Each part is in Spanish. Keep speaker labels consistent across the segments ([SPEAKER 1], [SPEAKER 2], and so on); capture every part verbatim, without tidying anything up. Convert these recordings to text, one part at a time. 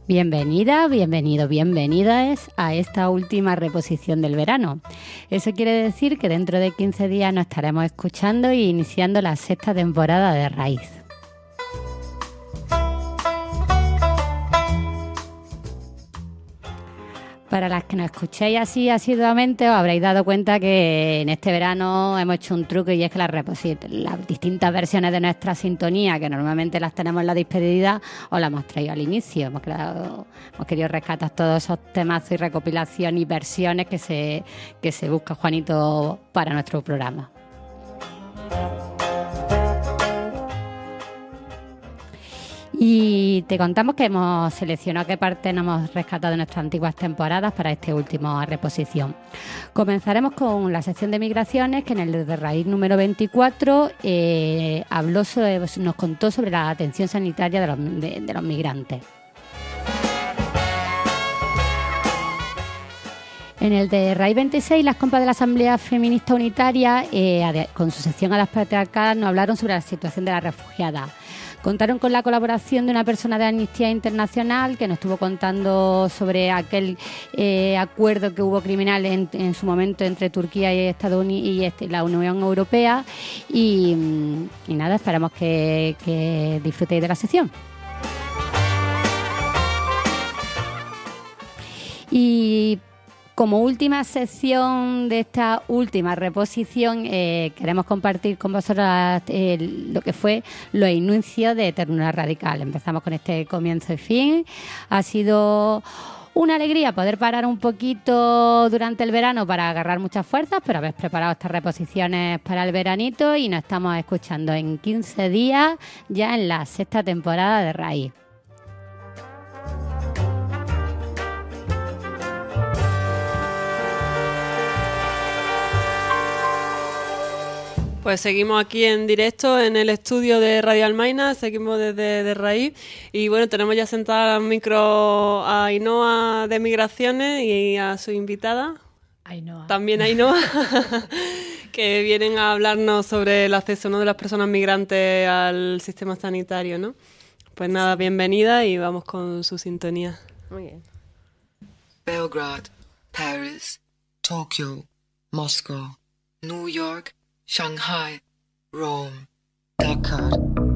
[SPEAKER 1] Bienvenida, bienvenido, bienvenidas a esta última reposición del verano. Eso quiere decir que dentro de quince días nos estaremos escuchando y iniciando la sexta temporada de Raíz. Para las que nos escuchéis así asiduamente, os habréis dado cuenta que en este verano hemos hecho un truco, y es que las, reposit- las distintas versiones de nuestra sintonía, que normalmente las tenemos en la despedida, os las hemos traído al inicio. Hemos, creado, hemos querido rescatar todos esos temazos y recopilación y versiones que se, que se busca Juanito para nuestro programa. Y te contamos que hemos seleccionado qué parte nos hemos rescatado de nuestras antiguas temporadas para esta última reposición. Comenzaremos con la sección de migraciones, que en el de Raíz número veinticuatro eh, habló sobre, nos contó sobre la atención sanitaria de los, de, de los migrantes. En el de Raíz veintiséis, las compas de la Asamblea Feminista Unitaria, eh, con su sección a las patriarcadas, nos hablaron sobre la situación de las refugiadas. Contaron con la colaboración de una persona de Amnistía Internacional que nos estuvo contando sobre aquel eh, acuerdo que hubo criminal en, en su momento entre Turquía y Estados Unidos y este, la Unión Europea. Y, y nada, esperamos que, que disfrutéis de la sección. Y como última sección de esta última reposición, eh, queremos compartir con vosotros eh, lo que fue los inicios de Ternura Radical. Empezamos con este comienzo y fin. Ha sido una alegría poder parar un poquito durante el verano para agarrar muchas fuerzas, pero habéis preparado estas reposiciones para el veranito y nos estamos escuchando en quince días, ya en la sexta temporada de Raíz.
[SPEAKER 2] Pues seguimos aquí en directo en el estudio de Radio Almaina, seguimos desde de Raíz y bueno, tenemos ya sentada al micro a Ainhoa de Migraciones y a su invitada,
[SPEAKER 3] Ainhoa.
[SPEAKER 2] También Ainhoa, que vienen a hablarnos sobre el acceso, ¿no?, de las personas migrantes al sistema sanitario, ¿no? Pues nada, bienvenida y vamos con su sintonía.
[SPEAKER 3] Muy bien.
[SPEAKER 4] Belgrade, Paris, Tokyo, Moscow, New York, Shanghai, Rome, Dakar.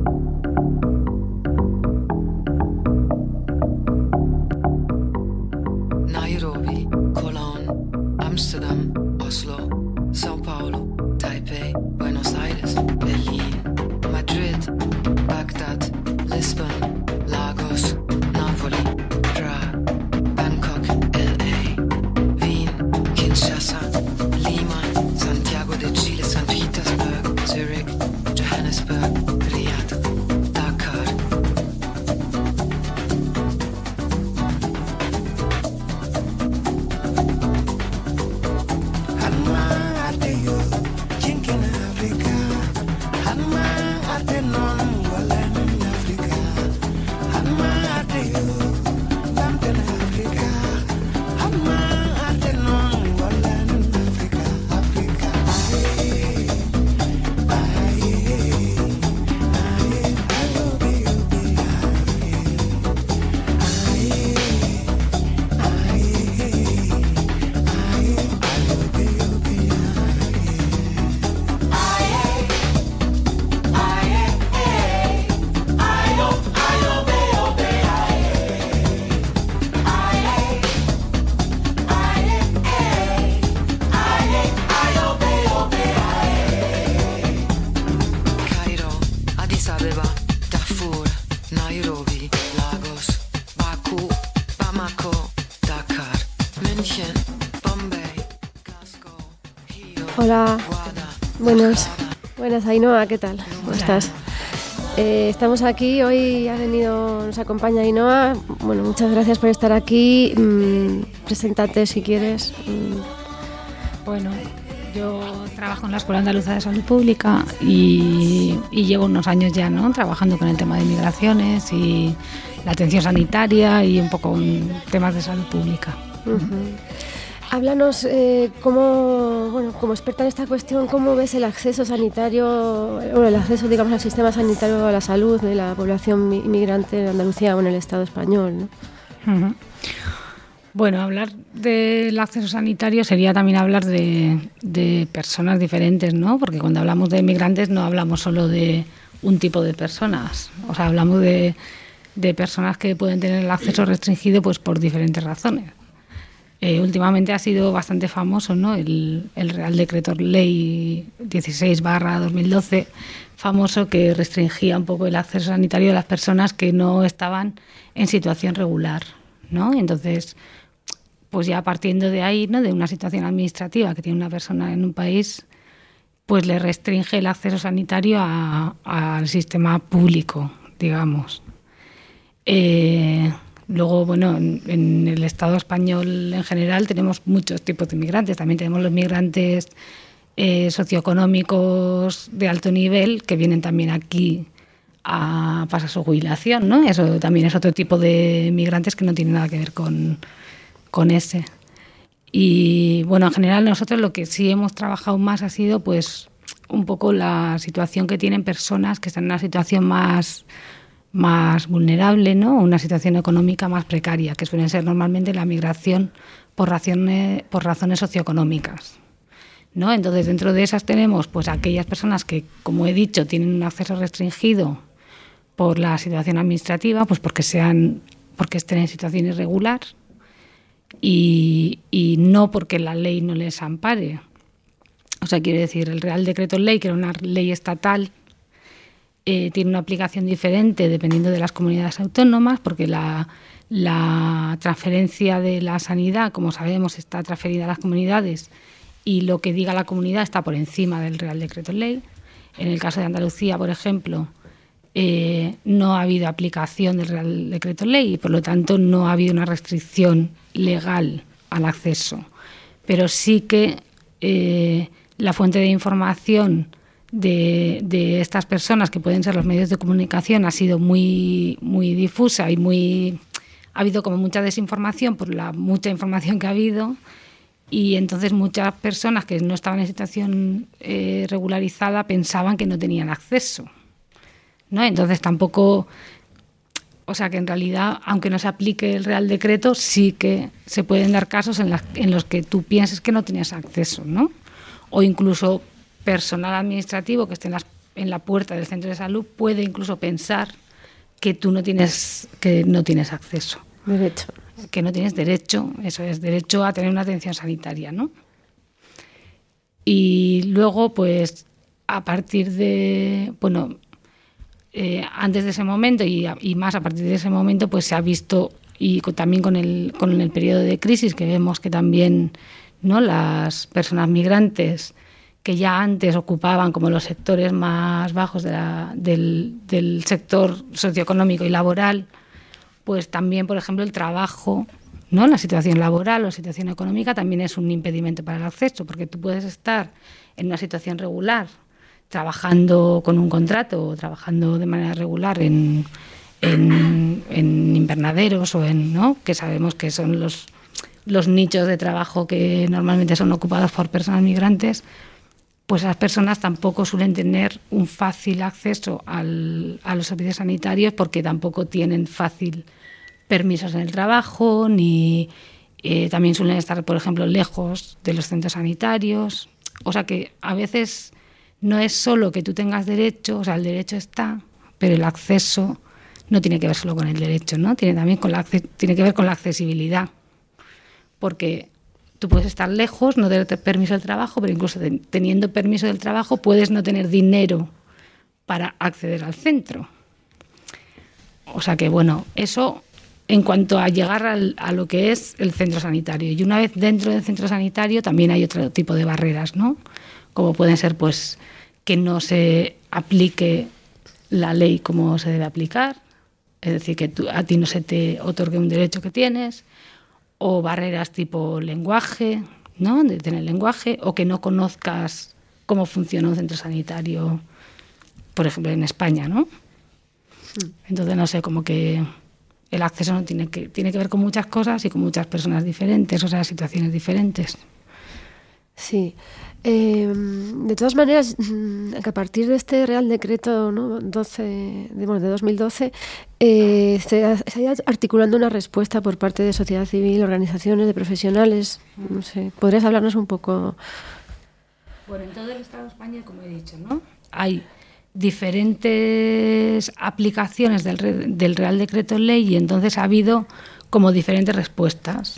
[SPEAKER 4] Nairobi, Cologne, Amsterdam, Oslo, Sao Paulo, Taipei, Buenos Aires, Berlin, Madrid, Bagdad, Lisbon, Lagos, Napoli, Prague, Bangkok, L A, Wien, Kinshasa, Lima, Santiago de Chile, San Petersburg, Zurich, Johannesburg, Riyadh, Dakar.
[SPEAKER 5] Hanma ateyo, jinkin Africa. Hanma atenon, walanin Africa. Hanma ateyo, bamten Africa. Hanma atenon, walanin Africa. Africa, aye, aye, aye, ayo be be aye, aye, aye, aye, ayo be be
[SPEAKER 4] Cairo, Addis Abeba, Darfur, Nairobi, Lagos, Baku, Bamako, Dakar, München, Bombay, Glasgow, Rio,
[SPEAKER 6] Hola,
[SPEAKER 4] Guada,
[SPEAKER 6] buenas, buenas Ainhoa, ¿qué tal? ¿Cómo estás? Eh, estamos aquí, hoy ha venido, nos acompaña Ainhoa. Bueno, muchas gracias por estar aquí. Mm, preséntate si quieres. Mm.
[SPEAKER 3] Bueno, yo trabajo en la Escuela Andaluza de Salud Pública y, y llevo unos años ya, ¿no?, trabajando con el tema de migraciones y la atención sanitaria y un poco en temas de salud pública.
[SPEAKER 6] Uh-huh. Háblanos, eh, cómo, bueno, como experta en esta cuestión, ¿cómo ves el acceso sanitario, bueno, el acceso, digamos, al sistema sanitario a la salud de la población inmigrante en Andalucía o en el Estado español, ¿no?
[SPEAKER 3] Ujú. Bueno, hablar del acceso sanitario sería también hablar de, de personas diferentes, ¿no? Porque cuando hablamos de migrantes no hablamos solo de un tipo de personas, o sea, hablamos de, de personas que pueden tener el acceso restringido pues por diferentes razones. Eh, últimamente ha sido bastante famoso, ¿no? El, el Real Decreto Ley dieciséis barra dos mil doce, famoso, que restringía un poco el acceso sanitario de las personas que no estaban en situación regular, ¿no? Entonces, pues ya partiendo de ahí, ¿no? De una situación administrativa que tiene una persona en un país, pues le restringe el acceso sanitario a- al sistema público, digamos. Eh, luego, bueno, en, en el Estado español en general tenemos muchos tipos de migrantes. También tenemos los migrantes eh, socioeconómicos de alto nivel que vienen también aquí a pasar su jubilación, ¿no? Eso también es otro tipo de migrantes que no tiene nada que ver con, con ese. Y bueno, en general nosotros lo que sí hemos trabajado más ha sido pues un poco la situación que tienen personas que están en una situación más, más vulnerable, ¿no? Una situación económica más precaria, que suelen ser normalmente la migración por razones, por razones socioeconómicas, ¿no? Entonces, dentro de esas tenemos pues aquellas personas que, como he dicho, tienen un acceso restringido por la situación administrativa, pues porque sean, porque estén en situación irregular y, y no porque la ley no les ampare. O sea, quiere decir, el Real Decreto Ley, que era una ley estatal, eh, tiene una aplicación diferente dependiendo de las comunidades autónomas, porque la, la transferencia de la sanidad, como sabemos, está transferida a las comunidades y lo que diga la comunidad está por encima del Real Decreto Ley. En el caso de Andalucía, por ejemplo, eh, no ha habido aplicación del Real Decreto Ley y, por lo tanto, no ha habido una restricción legal al acceso. Pero sí que eh, la fuente de información de, de estas personas, que pueden ser los medios de comunicación, ha sido muy, muy difusa y muy, ha habido como mucha desinformación por la mucha información que ha habido. Y entonces muchas personas que no estaban en situación eh, regularizada pensaban que no tenían acceso, ¿no? Entonces tampoco, o sea que en realidad, aunque no se aplique el Real Decreto, sí que se pueden dar casos en, las, en los que tú pienses que no tienes acceso, ¿no? O incluso personal administrativo que esté en, las, en la puerta del centro de salud puede incluso pensar que tú no tienes, que no tienes acceso.
[SPEAKER 6] Derecho.
[SPEAKER 3] Que no tienes derecho, eso es, derecho a tener una atención sanitaria, ¿no? Y luego, pues, a partir de, bueno, eh, antes de ese momento y, y más a partir de ese momento, pues se ha visto, y con, también con el, con el periodo de crisis, que vemos que también, ¿no?, las personas migrantes que ya antes ocupaban como los sectores más bajos de la, del, del sector socioeconómico y laboral, pues también, por ejemplo, el trabajo, ¿no?, la situación laboral o la situación económica también es un impedimento para el acceso, porque tú puedes estar en una situación regular, trabajando con un contrato o trabajando de manera regular en, en, en invernaderos o en, ¿no?, que sabemos que son los, los nichos de trabajo que normalmente son ocupados por personas migrantes, pues esas personas tampoco suelen tener un fácil acceso al, a los servicios sanitarios porque tampoco tienen fácil permisos en el trabajo, ni eh, también suelen estar, por ejemplo, lejos de los centros sanitarios. O sea que a veces no es solo que tú tengas derecho, o sea, el derecho está, pero el acceso no tiene que ver solo con el derecho, ¿no? Tiene también con la, tiene que ver con la accesibilidad, porque tú puedes estar lejos, no tener permiso del trabajo, pero incluso teniendo permiso del trabajo puedes no tener dinero para acceder al centro. O sea que, bueno, eso en cuanto a llegar al, a lo que es el centro sanitario. Y una vez dentro del centro sanitario también hay otro tipo de barreras, ¿no? Como pueden ser, pues, que no se aplique la ley como se debe aplicar, es decir, que tú, a ti no se te otorgue un derecho que tienes, o barreras tipo lenguaje, ¿no?, de tener lenguaje, o que no conozcas cómo funciona un centro sanitario, por ejemplo, en España, ¿no? Entonces, no sé, como que el acceso no tiene que, tiene que ver con muchas cosas y con muchas personas diferentes, o sea, situaciones diferentes.
[SPEAKER 6] Sí. Eh, de todas maneras, mm, que a partir de este Real Decreto, ¿no? doce de, bueno, de dos mil doce, eh, se, ha, se ha ido articulando una respuesta por parte de sociedad civil, organizaciones, de profesionales. No sé, ¿podrías hablarnos un poco?
[SPEAKER 3] Bueno, en todo el Estado de España, como he dicho, ¿no? Hay diferentes aplicaciones del, re- del Real Decreto Ley y entonces ha habido como diferentes respuestas.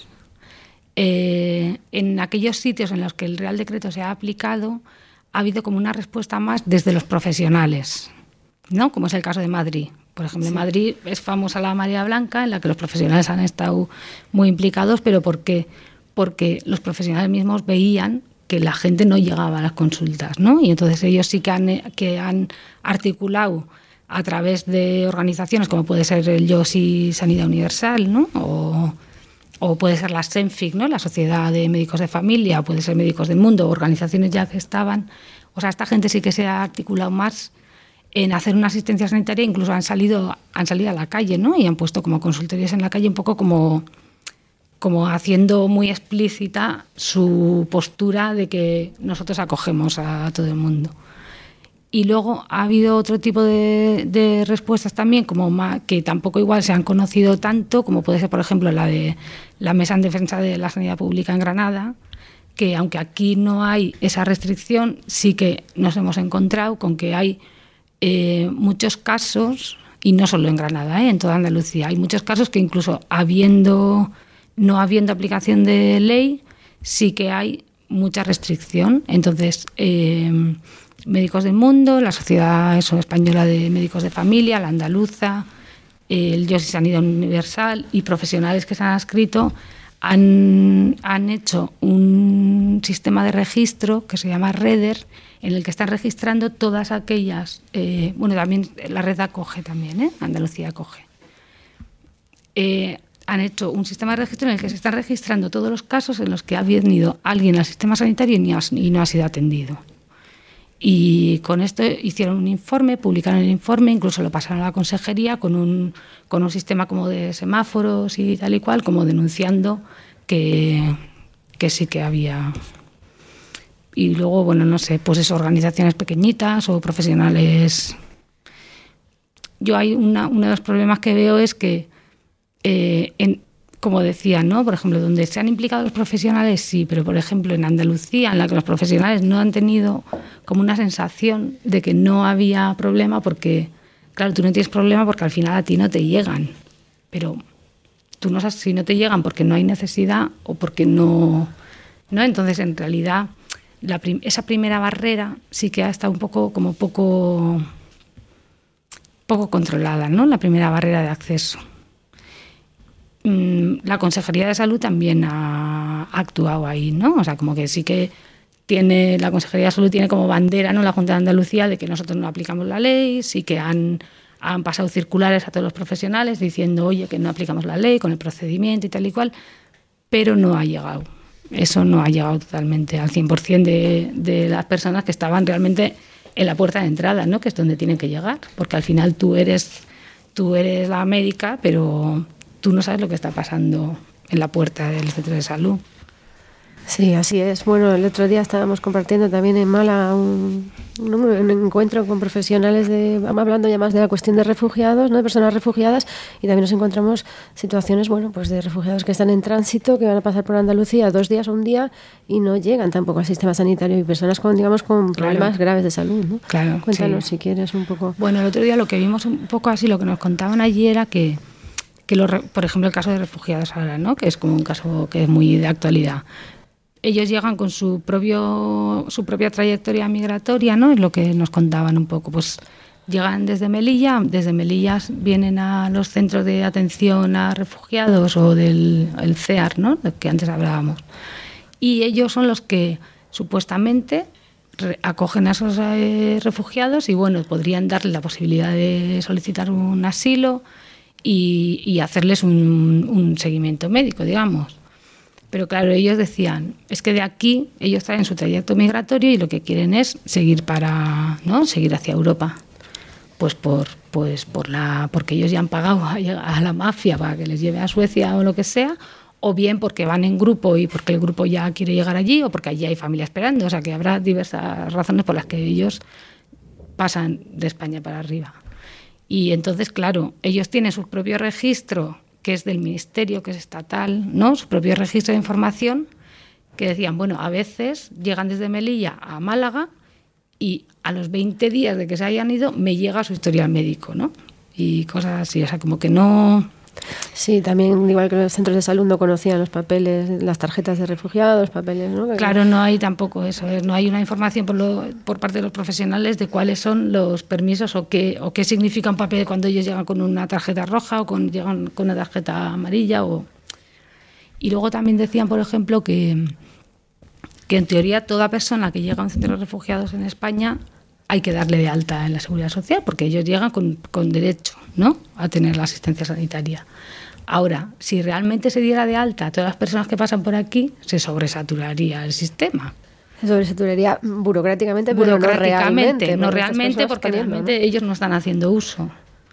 [SPEAKER 3] Eh, en aquellos sitios en los que el Real Decreto se ha aplicado, ha habido como una respuesta más desde los profesionales, ¿no? Como es el caso de Madrid. Por ejemplo, sí. En Madrid es famosa la Marea Blanca, en la que los profesionales han estado muy implicados, pero ¿por qué? Porque los profesionales mismos veían que la gente no llegaba a las consultas, ¿no? Y entonces ellos sí que han, que han articulado a través de organizaciones como puede ser el Yo Sí Sanidad Universal, ¿no? O O puede ser la SENFIC, ¿no? La Sociedad de Médicos de Familia, o puede ser Médicos del Mundo, organizaciones ya que estaban. O sea, esta gente sí que se ha articulado más en hacer una asistencia sanitaria, incluso han salido, han salido a la calle, ¿no? Y han puesto como consultorios en la calle, un poco como, como haciendo muy explícita su postura de que nosotros acogemos a todo el mundo. Y luego ha habido otro tipo de, de respuestas también, como más, que tampoco igual se han conocido tanto, como puede ser, por ejemplo, la de la Mesa en Defensa de la Sanidad Pública en Granada, que aunque aquí no hay esa restricción, sí que nos hemos encontrado con que hay eh, muchos casos, y no solo en Granada, eh, en toda Andalucía, hay muchos casos que incluso habiendo no habiendo aplicación de ley, sí que hay mucha restricción. Entonces, eh, Médicos del Mundo, la Sociedad Española de Médicos de Familia, la Andaluza, el Yo Sí Sanidad Universal y profesionales que se han adscrito han, han hecho un sistema de registro que se llama REDER, en el que están registrando todas aquellas, eh, bueno, también la red acoge también, ¿eh? Andalucía acoge. Eh, han hecho un sistema de registro en el que se están registrando todos los casos en los que ha venido alguien al sistema sanitario y no ha, y no ha sido atendido. Y con esto hicieron un informe, publicaron el informe, incluso lo pasaron a la consejería con un, con un sistema como de semáforos y tal y cual, como denunciando que, que sí que había. Y luego, bueno, no sé, pues eso, organizaciones pequeñitas o profesionales. Yo hay una, uno de los problemas que veo es que, eh, en, como decía, ¿no? Por ejemplo, donde se han implicado los profesionales, sí, pero por ejemplo en Andalucía, en la que los profesionales no han tenido como una sensación de que no había problema, porque, claro, tú no tienes problema porque al final a ti no te llegan, pero tú no sabes si no te llegan porque no hay necesidad o porque no, ¿no? Entonces, en realidad, la prim- esa primera barrera sí que ha estado un poco, como poco, poco controlada, ¿no? La primera barrera de acceso. La Consejería de Salud también ha actuado ahí, ¿no? O sea, como que sí que tiene, la Consejería de Salud tiene como bandera, ¿no?, la Junta de Andalucía, de que nosotros no aplicamos la ley, sí que han, han pasado circulares a todos los profesionales diciendo, oye, que no aplicamos la ley con el procedimiento y tal y cual, pero no ha llegado. Eso no ha llegado totalmente al cien por ciento de, de las personas que estaban realmente en la puerta de entrada, ¿no?, que es donde tienen que llegar, porque al final tú eres, tú eres la médica, pero tú no sabes lo que está pasando en la puerta del centro de salud.
[SPEAKER 6] Sí, así es. Bueno, el otro día estábamos compartiendo también en Málaga un, un, un encuentro con profesionales de, hablando ya más de la cuestión de refugiados, ¿no?, de personas refugiadas, y también nos encontramos situaciones, bueno, pues de refugiados que están en tránsito, que van a pasar por Andalucía dos días o un día y no llegan tampoco al sistema sanitario, y personas con, digamos, con problemas claro. graves de salud, ¿no?
[SPEAKER 3] Claro.
[SPEAKER 6] Cuéntanos,
[SPEAKER 3] sí.
[SPEAKER 6] si quieres, un poco.
[SPEAKER 3] Bueno, el otro día lo que vimos un poco así, lo que nos contaban allí era que que los, por ejemplo, el caso de refugiados ahora, ¿no?, que es como un caso que es muy de actualidad. Ellos llegan con su propio su propia trayectoria migratoria, ¿no? Es lo que nos contaban un poco. Pues llegan desde Melilla, desde Melilla vienen a los centros de atención a refugiados o del el C E A R, ¿no?, del que antes hablábamos. Y ellos son los que supuestamente re, acogen a esos eh, refugiados y, bueno, podrían darle la posibilidad de solicitar un asilo y, y hacerles un, un seguimiento médico, digamos. Pero claro, ellos decían, es que de aquí ellos traen su trayecto migratorio y lo que quieren es seguir para, ¿no?, seguir hacia Europa. Pues por pues por la porque ellos ya han pagado a, a la mafia para que les lleve a Suecia o lo que sea, o bien porque van en grupo y porque el grupo ya quiere llegar allí, o porque allí hay familia esperando. O sea, que habrá diversas razones por las que ellos pasan de España para arriba. Y entonces, claro, ellos tienen su propio registro, que es del Ministerio, que es estatal, ¿no? Su propio registro de información, que decían, bueno, a veces llegan desde Melilla a Málaga y a los veinte días de que se hayan ido me llega su historial médico, ¿no? Y cosas así, o sea, como que no...
[SPEAKER 6] Sí, también igual que los centros de salud no conocían los papeles, las tarjetas de refugiados, los papeles, ¿no?
[SPEAKER 3] Claro, no hay tampoco eso, ¿eh? No hay una información por, lo, por parte de los profesionales de cuáles son los permisos o qué, o qué significa un papel cuando ellos llegan con una tarjeta roja o con, llegan con una tarjeta amarilla. O... Y luego también decían, por ejemplo, que, que en teoría toda persona que llega a un centro de refugiados en España hay que darle de alta en la Seguridad Social, porque ellos llegan con, con derecho, ¿no?, a tener la asistencia sanitaria. Ahora, si realmente se diera de alta a todas las personas que pasan por aquí, se sobresaturaría el sistema.
[SPEAKER 6] Se sobresaturaría burocráticamente, pero no realmente.
[SPEAKER 3] No realmente, porque realmente, ¿no?, ellos no están haciendo uso.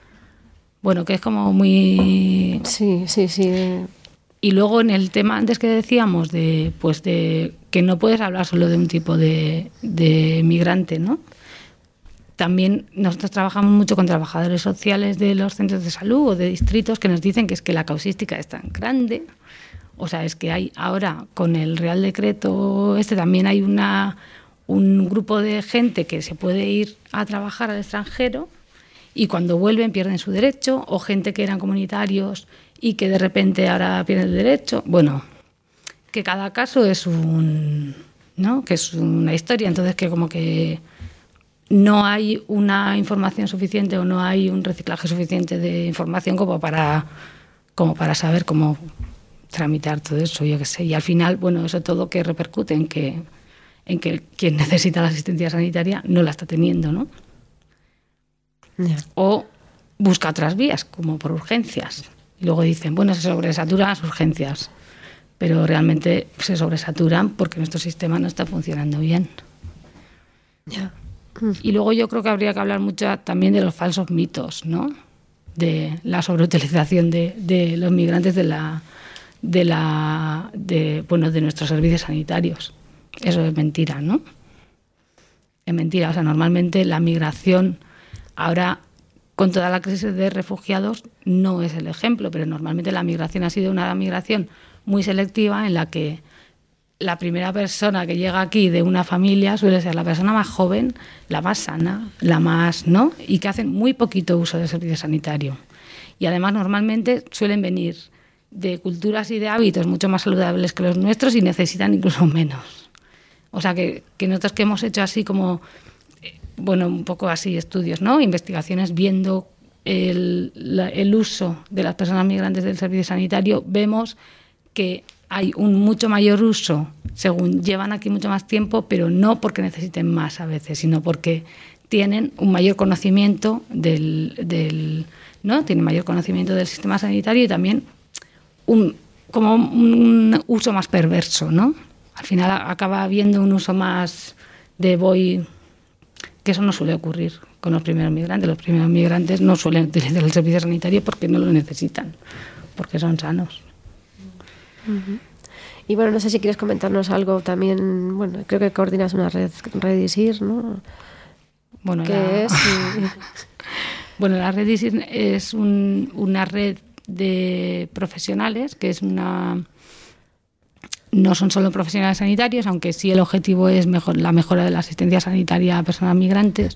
[SPEAKER 3] Bueno, que es como muy...
[SPEAKER 6] Sí, sí, sí.
[SPEAKER 3] Y luego en el tema antes que decíamos de, pues de que no puedes hablar solo de un tipo de, de migrante, ¿no? También nosotros trabajamos mucho con trabajadores sociales de los centros de salud o de distritos que nos dicen que es que la causística es tan grande. O sea, es que hay ahora con el Real Decreto este también hay una, un grupo de gente que se puede ir a trabajar al extranjero y cuando vuelven pierden su derecho, o gente que eran comunitarios y que de repente ahora pierden el derecho. Bueno, que cada caso es un, ¿no?, que es una historia, entonces que como que no hay una información suficiente o no hay un reciclaje suficiente de información como para, como para saber cómo tramitar todo eso, yo qué sé. Y al final, bueno, eso todo que repercute en que, en que quien necesita la asistencia sanitaria no la está teniendo, ¿no? Yeah. O busca otras vías, como por urgencias. Y luego dicen, bueno, se sobresaturan las urgencias, pero realmente se sobresaturan porque nuestro sistema no está funcionando bien.
[SPEAKER 6] Ya. Yeah.
[SPEAKER 3] Y luego yo creo que habría que hablar mucho también de los falsos mitos, ¿no? De la sobreutilización de, de los migrantes de la, de la, de, bueno, de nuestros servicios sanitarios. Eso es mentira, ¿no? Es mentira. O sea, normalmente la migración ahora, con toda la crisis de refugiados, no es el ejemplo, pero normalmente la migración ha sido una migración muy selectiva en la que la primera persona que llega aquí de una familia suele ser la persona más joven, la más sana, la más, ¿no? Y que hacen muy poquito uso del servicio sanitario. Y además normalmente suelen venir de culturas y de hábitos mucho más saludables que los nuestros y necesitan incluso menos. O sea que, que nosotros que hemos hecho así como, bueno, un poco así estudios, ¿no? Investigaciones viendo el, la, el uso de las personas migrantes del servicio sanitario, vemos que hay un mucho mayor uso, según llevan aquí mucho más tiempo, pero no porque necesiten más a veces, sino porque tienen un mayor conocimiento del, del ¿no? Tienen mayor conocimiento del sistema sanitario y también un, como un uso más perverso, ¿no? Al final acaba habiendo un uso más de voy, que eso no suele ocurrir con los primeros migrantes. Los primeros migrantes no suelen utilizar el servicio sanitario porque no lo necesitan, porque son sanos.
[SPEAKER 6] Uh-huh. Y bueno, no sé si quieres comentarnos algo también. Bueno, creo que coordinas una red, Redisir, ¿no?
[SPEAKER 3] Bueno,
[SPEAKER 6] ¿qué
[SPEAKER 3] la...
[SPEAKER 6] es? Y...
[SPEAKER 3] bueno, la Redisir es un, una red de profesionales que es una... No son solo profesionales sanitarios, aunque sí el objetivo es mejor, la mejora de la asistencia sanitaria a personas migrantes.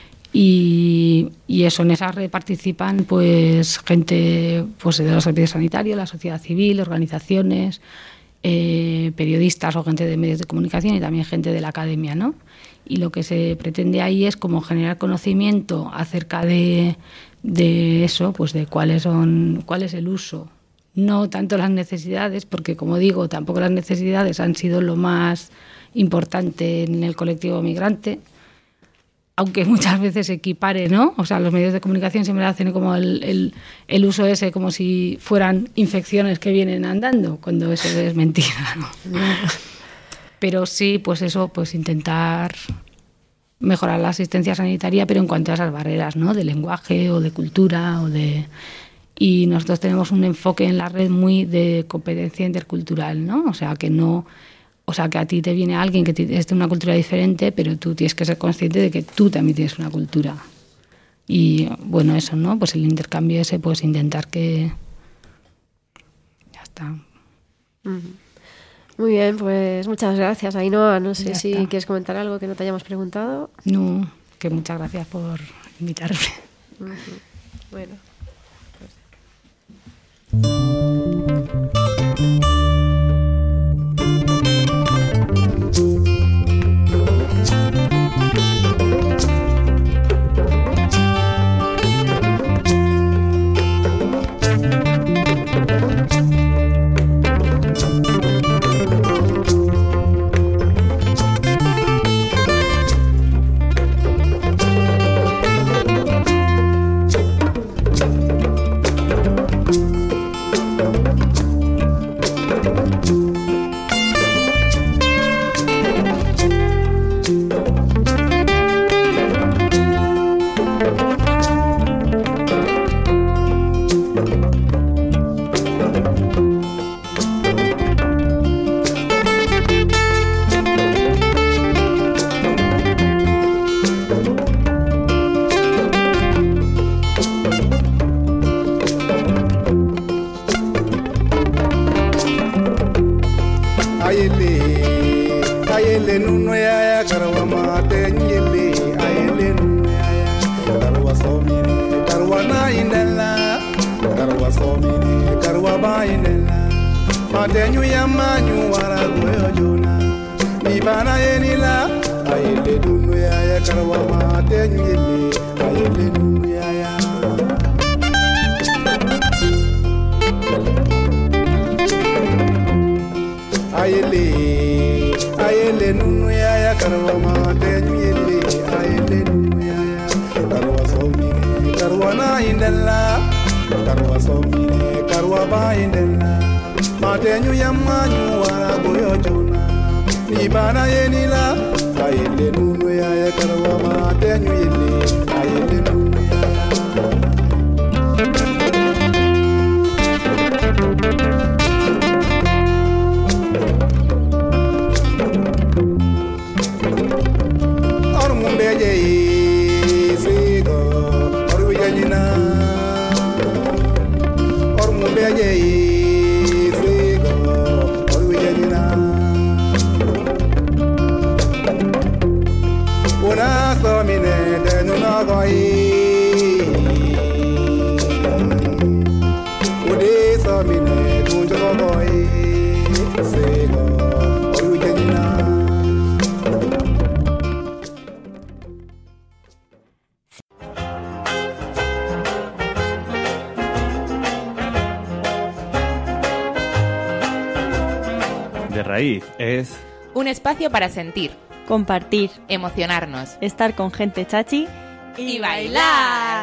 [SPEAKER 3] Y, y eso, en esa red participan pues gente pues de los servicios sanitarios, la sociedad civil, organizaciones, eh, periodistas o gente de medios de comunicación y también gente de la academia, ¿no? Y lo que se pretende ahí es como generar conocimiento acerca de, de eso, pues de cuáles son, cuál es el uso. No tanto las necesidades, porque como digo, tampoco las necesidades han sido lo más importante en el colectivo migrante, aunque muchas veces se equipare, ¿no? O sea, los medios de comunicación siempre hacen como el, el, el uso ese como si fueran infecciones que vienen andando, cuando eso es mentira, ¿no? Pero sí, pues eso, pues intentar mejorar la asistencia sanitaria, pero en cuanto a esas barreras, ¿no? De lenguaje o de cultura o de... y nosotros tenemos un enfoque en la red muy de competencia intercultural, ¿no? O sea, que no... O sea, que a ti te viene alguien que es de una cultura diferente, pero tú tienes que ser consciente de que tú también tienes una cultura. Y bueno, eso, ¿no? Pues el intercambio ese, pues intentar que... Ya está.
[SPEAKER 6] Muy bien, pues muchas gracias, Ainhoa. No sé
[SPEAKER 3] Ya
[SPEAKER 6] si
[SPEAKER 3] está.
[SPEAKER 6] quieres comentar algo que no te hayamos preguntado.
[SPEAKER 3] No, que muchas gracias por invitarme.
[SPEAKER 6] Ujú. Bueno.
[SPEAKER 5] ayele ayele nunu ya ya karwa mate nyele ayele nunu ya ya karwa somini karwa na indela karwa somini karwa ba indela mate nyu ya manyu wara goyo jona ibana yenila ayele nunu ya ya karwa mate nyele ayele nunu ya ya ayele ayele nunu ya ya karwa mate nyele ayele nunu ya ya karwa somini karwa na indela karwa somini karwa ba indela mate nyu ya manyu wara goyo jona ibana yenila ayele nunu ya ya karwa mate nyele ayele nunu ya ya
[SPEAKER 7] De Raíz es
[SPEAKER 8] un espacio para sentir,
[SPEAKER 9] compartir,
[SPEAKER 8] emocionarnos
[SPEAKER 9] estar con gente chachi
[SPEAKER 8] y bailar.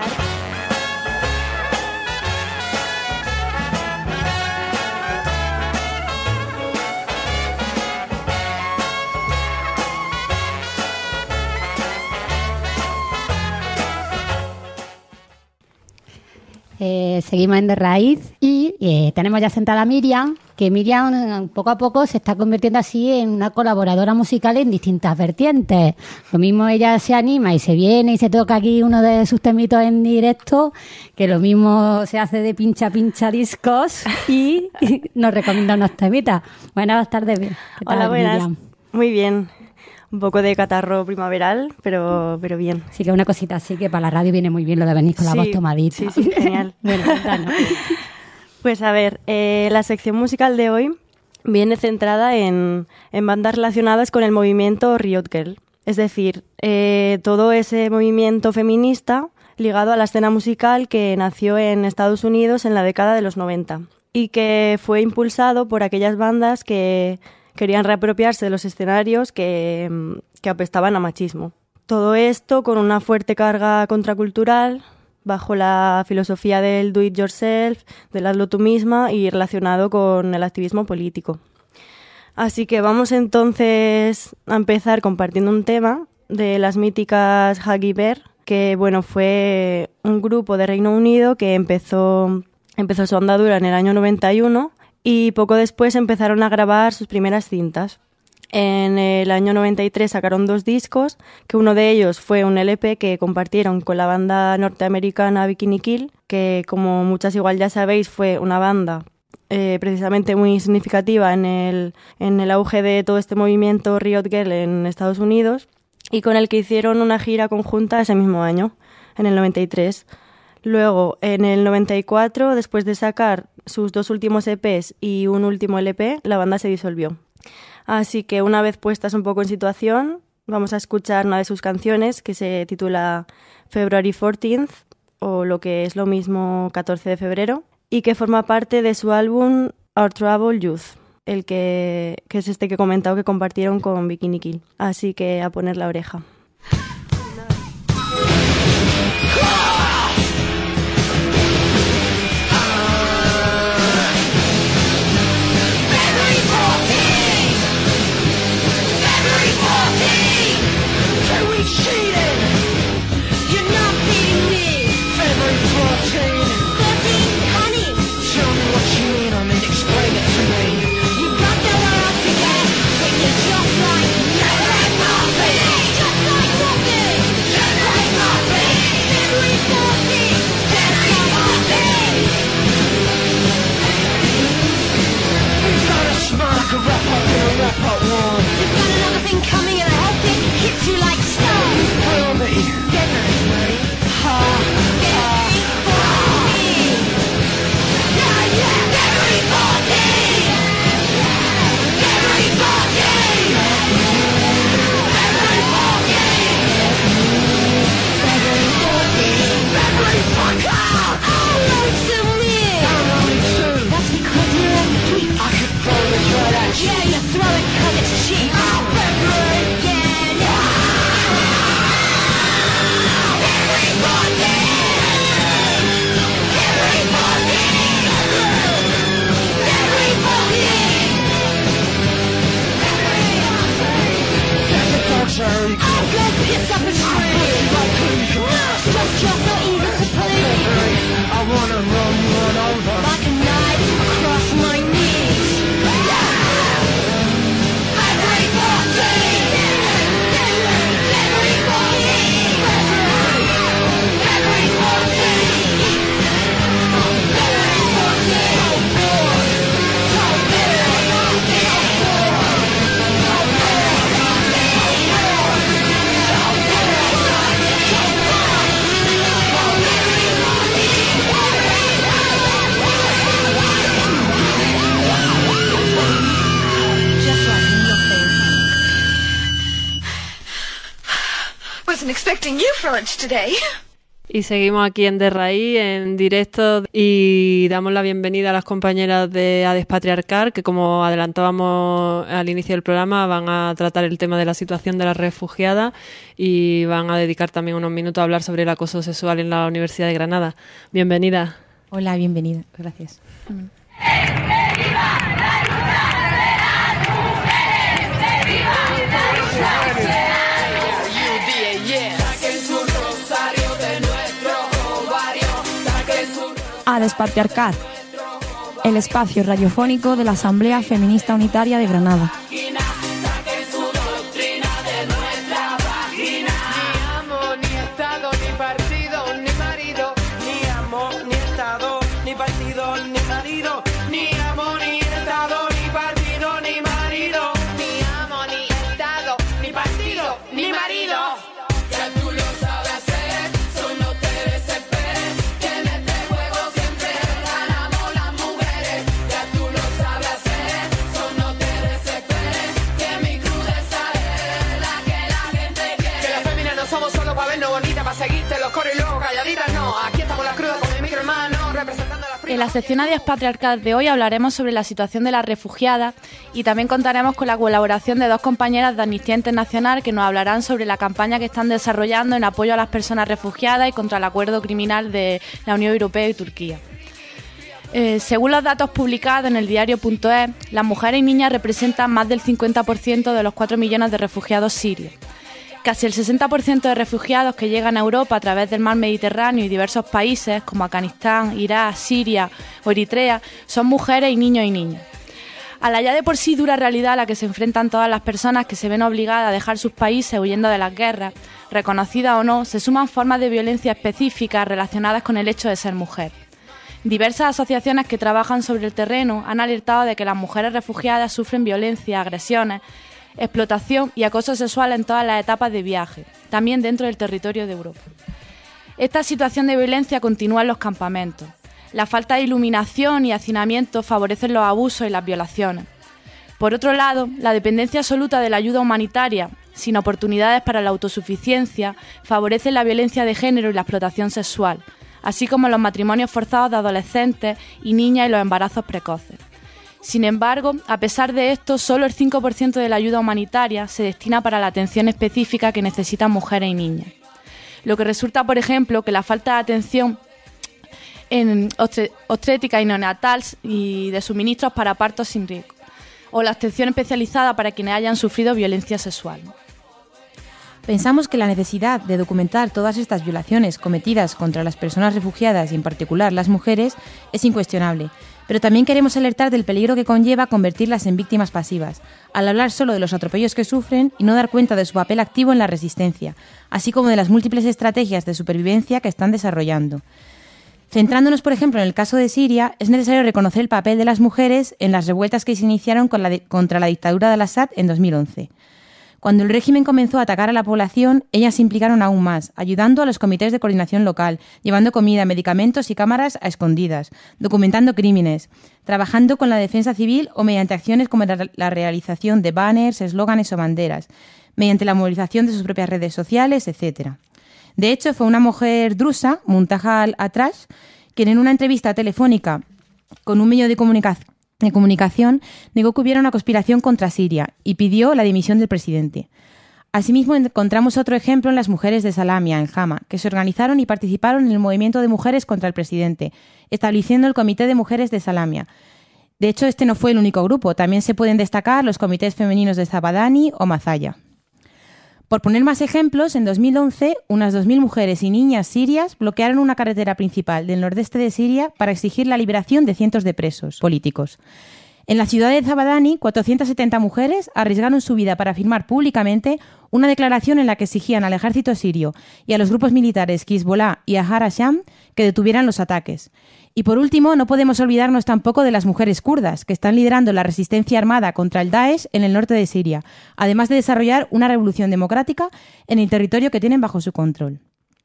[SPEAKER 1] Eh, seguimos en De Raíz y eh, tenemos ya sentada a Miriam, que Miriam poco a poco se está convirtiendo así en una colaboradora musical en distintas vertientes. Lo mismo ella se anima y se viene y se toca aquí uno de sus temitos en directo, que lo mismo se hace de pincha pincha discos y nos recomienda unos temitas. Buenas tardes. ¿Qué tal,
[SPEAKER 9] Hola, buenas.
[SPEAKER 1] Miriam?
[SPEAKER 9] Muy bien. Un poco de catarro primaveral, pero, pero bien.
[SPEAKER 1] Sí, que una cosita así que para la radio viene muy bien lo de venir con la
[SPEAKER 9] Sí,
[SPEAKER 1] voz tomadita.
[SPEAKER 9] sí, sí, genial.
[SPEAKER 1] Bueno, cuéntanos.
[SPEAKER 9] Pues a ver, eh, la sección musical de hoy viene centrada en, en bandas relacionadas con el movimiento Riot Girl. Es decir, eh, todo ese movimiento feminista ligado a la escena musical que nació en Estados Unidos en la década de los noventa y que fue impulsado por aquellas bandas que querían reapropiarse de los escenarios que, que apestaban a machismo. Todo esto con una fuerte carga contracultural, bajo la filosofía del do it yourself, del hazlo tú misma y relacionado con el activismo político. Así que vamos entonces a empezar compartiendo un tema de las míticas Huggy Bear, que bueno, fue un grupo de Reino Unido que empezó empezó su andadura en el año noventa y uno y poco después empezaron a grabar sus primeras cintas. En el año noventa y tres sacaron dos discos, que uno de ellos fue un L P que compartieron con la banda norteamericana Bikini Kill, que como muchas igual ya sabéis fue una banda eh, precisamente muy significativa en el, en el auge de todo este movimiento Riot Girl en Estados Unidos, y con el que hicieron una gira conjunta ese mismo año, en el noventa y tres. Luego, en el noventa y cuatro, después de sacar sus dos últimos E Pes y un último L P, la banda se disolvió. Así que una vez puestas un poco en situación, vamos a escuchar una de sus canciones que se titula February fourteenth, o lo que es lo mismo catorce de febrero, y que forma parte de su álbum Our Troubled Youth, el que, que es este que he comentado que compartieron con Bikini Kill. Así que a poner la oreja.
[SPEAKER 2] Y seguimos aquí en De Raíz, en directo, y damos la bienvenida a las compañeras de A Despatriarcar, que como adelantábamos al inicio del programa, van a tratar el tema de la situación de las refugiadas y van a dedicar también unos minutos a hablar sobre el acoso sexual en la Universidad de Granada. Bienvenida.
[SPEAKER 7] Hola, bienvenida. Gracias. Mm. A Despatriarcar, el espacio radiofónico de la Asamblea Feminista Unitaria de Granada. En la sección A Despatriarcar de hoy hablaremos sobre la situación de las refugiadas y también contaremos con la colaboración de dos compañeras de Amnistía Internacional que nos hablarán sobre la campaña que están desarrollando en apoyo a las personas refugiadas y contra el acuerdo criminal de la Unión Europea y Turquía. Eh, según los datos publicados en el diario punto es, las mujeres y niñas representan más del cincuenta por ciento de los cuatro millones de refugiados sirios. Casi el sesenta por ciento de refugiados que llegan a Europa a través del mar Mediterráneo y diversos países como Afganistán, Irak, Siria o Eritrea son mujeres y niños y niñas. A la ya de por sí dura realidad a la que se enfrentan todas las personas que se ven obligadas a dejar sus países huyendo de las guerras, reconocidas o no, se suman formas de violencia específicas relacionadas con el hecho de ser mujer. Diversas asociaciones que trabajan sobre el terreno han alertado de que las mujeres refugiadas sufren violencia, agresiones, explotación y acoso sexual en todas las etapas de viaje, también dentro del territorio de Europa. Esta situación de violencia continúa en los campamentos. La falta de iluminación y hacinamiento favorecen los abusos y las violaciones. Por otro lado, la dependencia absoluta de la ayuda humanitaria, sin oportunidades para la autosuficiencia, favorece la violencia de género y la explotación sexual, así como los matrimonios forzados de adolescentes y niñas y los embarazos precoces. Sin embargo, a pesar de esto, solo el cinco por ciento de la ayuda humanitaria se destina para la atención específica que necesitan mujeres y niñas. Lo que resulta, por ejemplo, que la falta de atención en obstétrica y neonatal y de suministros para partos sin riesgo, o la atención especializada para quienes hayan sufrido violencia sexual.
[SPEAKER 10] Pensamos que la necesidad de documentar todas estas violaciones cometidas contra las personas refugiadas y en particular las mujeres es incuestionable, pero también queremos alertar del peligro que conlleva convertirlas en víctimas pasivas, al hablar solo de los atropellos que sufren y no dar cuenta de su papel activo en la resistencia, así como de las múltiples estrategias de supervivencia que están desarrollando. Centrándonos, por ejemplo, en el caso de Siria, es necesario reconocer el papel de las mujeres en las revueltas que se iniciaron con la de, contra la dictadura de Al-Assad en dos mil once. Cuando el régimen comenzó a atacar a la población, ellas se implicaron aún más, ayudando a los comités de coordinación local, llevando comida, medicamentos y cámaras a escondidas, documentando crímenes, trabajando con la defensa civil o mediante acciones como la realización de banners, eslóganes o banderas, mediante la movilización de sus propias redes sociales, etcétera. De hecho, fue una mujer drusa, Muntaha al-Atrash, quien en una entrevista telefónica con un medio de comunicación de comunicación, negó que hubiera una conspiración contra Siria y pidió la dimisión del presidente. Asimismo, encontramos otro ejemplo en las mujeres de Salamia, en Hama, que se organizaron y participaron en el movimiento de mujeres contra el presidente, estableciendo el Comité de Mujeres de Salamia. De hecho, este no fue el único grupo, también se pueden destacar los comités femeninos de Zabadani o Mazaya. Por poner más ejemplos, en dos mil once, unas dos mil mujeres y niñas sirias bloquearon una carretera principal del nordeste de Siria para exigir la liberación de cientos de presos políticos. En la ciudad de Zabadani, cuatrocientas setenta mujeres arriesgaron su vida para firmar públicamente una declaración en la que exigían al ejército sirio y a los grupos militares Hezbollah y Ahrar al-Sham que detuvieran los ataques. Y por último, no podemos olvidarnos tampoco de las mujeres kurdas, que están liderando la resistencia armada contra el Daesh en el norte de Siria, además de desarrollar una revolución democrática en el territorio que tienen bajo su control.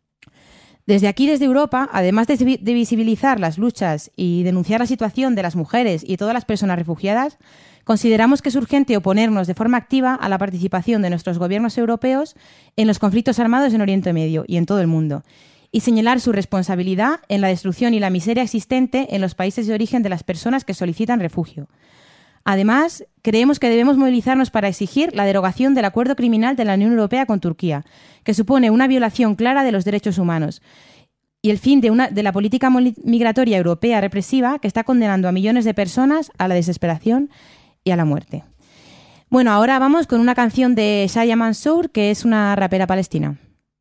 [SPEAKER 10] Desde aquí, desde Europa, además de visibilizar las luchas y denunciar la situación de las mujeres y todas las personas refugiadas, consideramos que es urgente oponernos de forma activa a la participación de nuestros gobiernos europeos en los conflictos armados en Oriente Medio y en todo el mundo, y señalar su responsabilidad en la destrucción y la miseria existente en los países de origen de las personas que solicitan refugio. Además, creemos que debemos movilizarnos para exigir la derogación del acuerdo criminal de la Unión Europea con Turquía, que supone una violación clara de los derechos humanos, y el fin de, una, de la política migratoria europea represiva que está condenando a millones de personas a la desesperación y a la muerte. Bueno, ahora vamos con una canción de Shaya Mansour, que es una rapera palestina.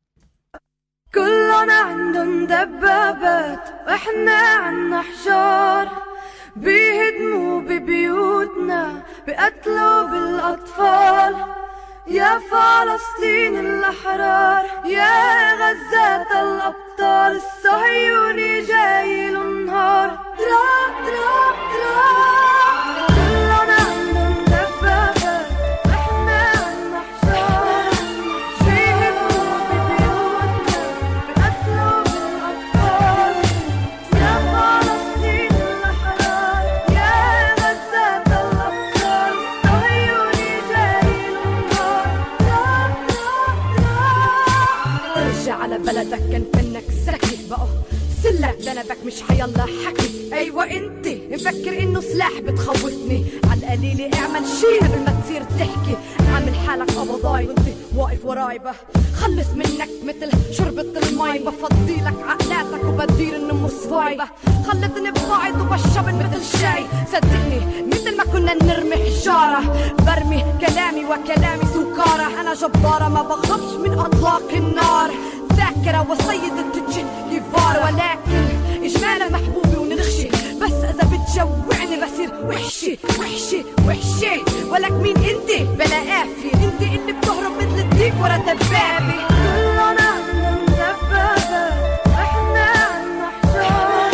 [SPEAKER 11] كلنا عندن دبابات واحنا عنا حجار بيهدموا ببيوتنا بقتلوا بالأطفال يا فلسطين الأحرار يا غزة الأبطال الصهيوني جاي النهار تراب تراب تراب كلنا عندن دبابات واحنا عنا حجار بيهدموا ببيوتنا بقتلوا بالأطفال يا فلسطين الأحرار يا غزة الأبطال الصهيوني جاي النهار تراب تراب تراب ارجع على بلدك كان كأنك سكت بقى سلك دنبك مش حيالله حكي ايوه انت مفكر انه سلاح بتخوفني عالقليلة اعمل شي قبل ما تصير تحكي عامل حالك قبضاي وانت واقف وراي بقى خلص منك مثل شربة المي بفضيلك عقلاتك وبدير انه مصفاي خلتني ببعض وبشبن مثل شاي صدقني مثل ما كنا نرمي حجارة برمي كلام أحلامي وكلامي سكارة أنا جبارة ما بخافش من أطلاق النار ذاكرة وسيدة الجن كبار ولكن إجمالا محبوبي ونغشي بس إذا بتجوعني بصير وحشي وحشي وحشي ولك مين انت بلا قافي انت اللي بتهرب مثل الديك ورا دبابي كلنا عنا دبابة احنا عنا حجار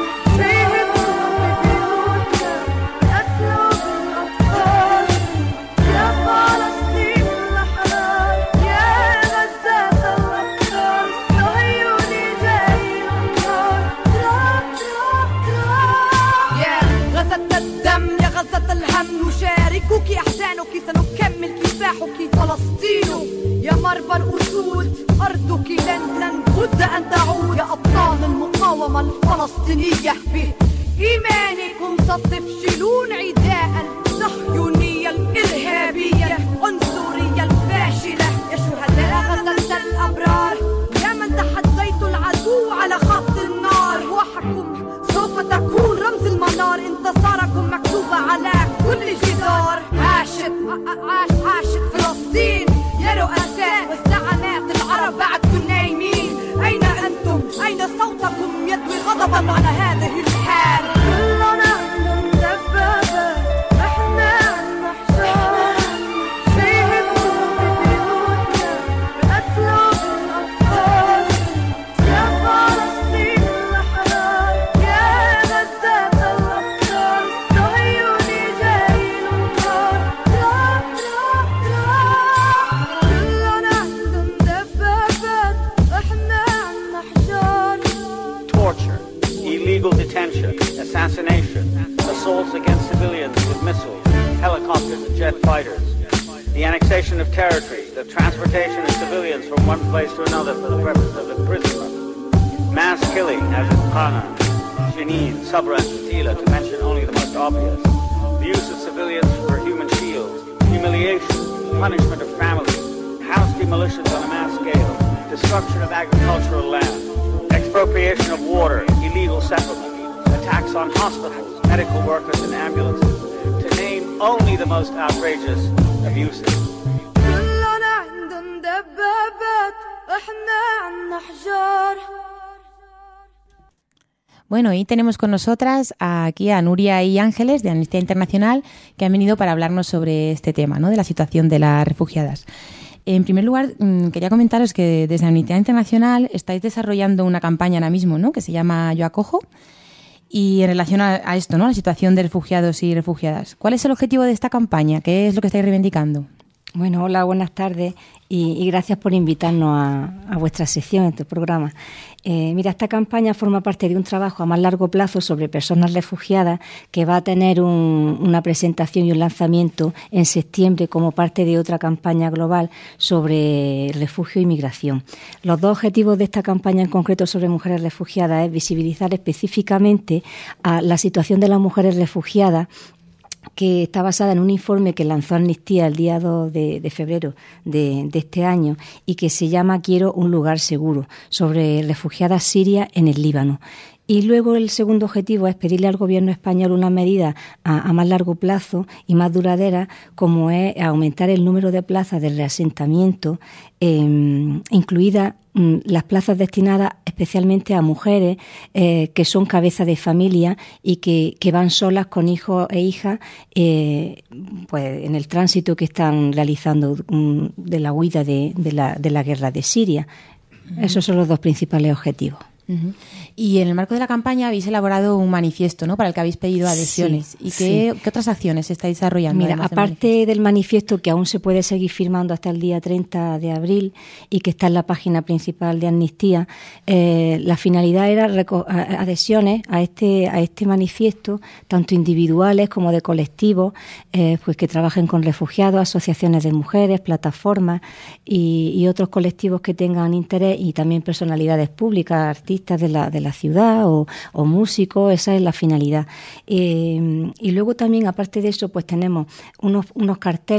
[SPEAKER 11] بيهدوا ببيوتنا بقتلوا بالأطفال يا فلسطين الأحرار يا غزة الأبطال صهيوني جاي النار تراب تراب تراب يا غزة الدم يا غزة الهم نشاركك أحزانك سنكمل كفاحك فلسطين يا مربى الأسود أرضك لن لن بد أن تعود يا أبطال المقاومة الفلسطينية بإيمانكم ستفشلون عداء الصهيونية الإرهابية العنصرية الفاشلة يا شهداء غزة الأبرار يا من تحديتوا العدو على خط النار روحكم سوف تكون رمز المنار انتصاركم مكتوبة على كل جدار عاشت عاش عاشت فلسطين يا رؤساء والزعماء العرب بعدكم نايمين أين أنتم أين صوتكم يدوي غضبا على هذه الحال كلنا عنا دبابة احنا عنا حجار بيهدوا ببيوتنا بقتلوا بالأطفال يا فلسطين الأحرار يا غزة الأبطال صهيوني جاي النار تراب تراب تراب كلنا عندهم دبابات احنا عنا حجار
[SPEAKER 12] Torture, illegal detention, assassination, assaults against civilians with missiles, helicopters and jet fighters, the annexation of territory, the transportation of civilians from one place to another for the purpose of imprisonment, mass killing as in Qana, Jenin, Sabra and Shatila, to mention only the most obvious, the use of civilians for human shields, humiliation, punishment of families, house demolitions on a mass scale, destruction of agricultural land, expropriation of water, illegal settlement, attacks on hospitals, medical workers and ambulances, to name only the most outrageous abuses.
[SPEAKER 11] كلنا عندهم دبابات احنا عنا حجار
[SPEAKER 10] Bueno, y tenemos con nosotras aquí a Nuria y Ángeles de Amnistía Internacional que han venido para hablarnos sobre este tema, ¿no?, de la situación de las refugiadas. En primer lugar, quería comentaros que desde Amnistía Internacional estáis desarrollando una campaña ahora mismo, ¿no?, que se llama Yo Acojo, y en relación a, a esto, ¿no?, la situación de refugiados y refugiadas. ¿Cuál es el objetivo de esta campaña? ¿Qué es lo que estáis reivindicando?
[SPEAKER 13] Bueno, hola, buenas tardes y, y gracias por invitarnos a, a vuestra sección, en este programa. Eh, mira, esta campaña forma parte de un trabajo a más largo plazo sobre personas refugiadas que va a tener un, una presentación y un lanzamiento en septiembre como parte de otra campaña global sobre refugio y migración. Los dos objetivos de esta campaña en concreto sobre mujeres refugiadas es visibilizar específicamente a la situación de las mujeres refugiadas, que está basada en un informe que lanzó Amnistía el día dos de, de febrero de, de este año y que se llama Quiero un lugar seguro, sobre refugiadas sirias en el Líbano. Y luego el segundo objetivo es pedirle al Gobierno español una medida a, a más largo plazo y más duradera, como es aumentar el número de plazas de reasentamiento, eh, incluidas mm, las plazas destinadas especialmente a mujeres eh, que son cabeza de familia y que, que van solas con hijos e hijas eh, pues en el tránsito que están realizando mm, de la huida de, de, la, de la guerra de Siria. Uh-huh. Esos son los dos principales objetivos.
[SPEAKER 10] Uh-huh. Y en el marco de la campaña habéis elaborado un manifiesto, ¿no?, para el que habéis pedido adhesiones. Sí, ¿Y qué, sí. qué otras acciones estáis desarrollando?
[SPEAKER 13] Mira, aparte del, del manifiesto, que aún se puede seguir firmando hasta el día treinta de abril y que está en la página principal de Amnistía, eh, la finalidad era reco- adhesiones a este a este manifiesto, tanto individuales como de colectivos, eh, pues que trabajen con refugiados, asociaciones de mujeres, plataformas y, y otros colectivos que tengan interés, y también personalidades públicas, artistas de la de la ciudad o, o músicos. Esa es la finalidad. Eh, y luego también, aparte de eso, pues tenemos unos, unos carteles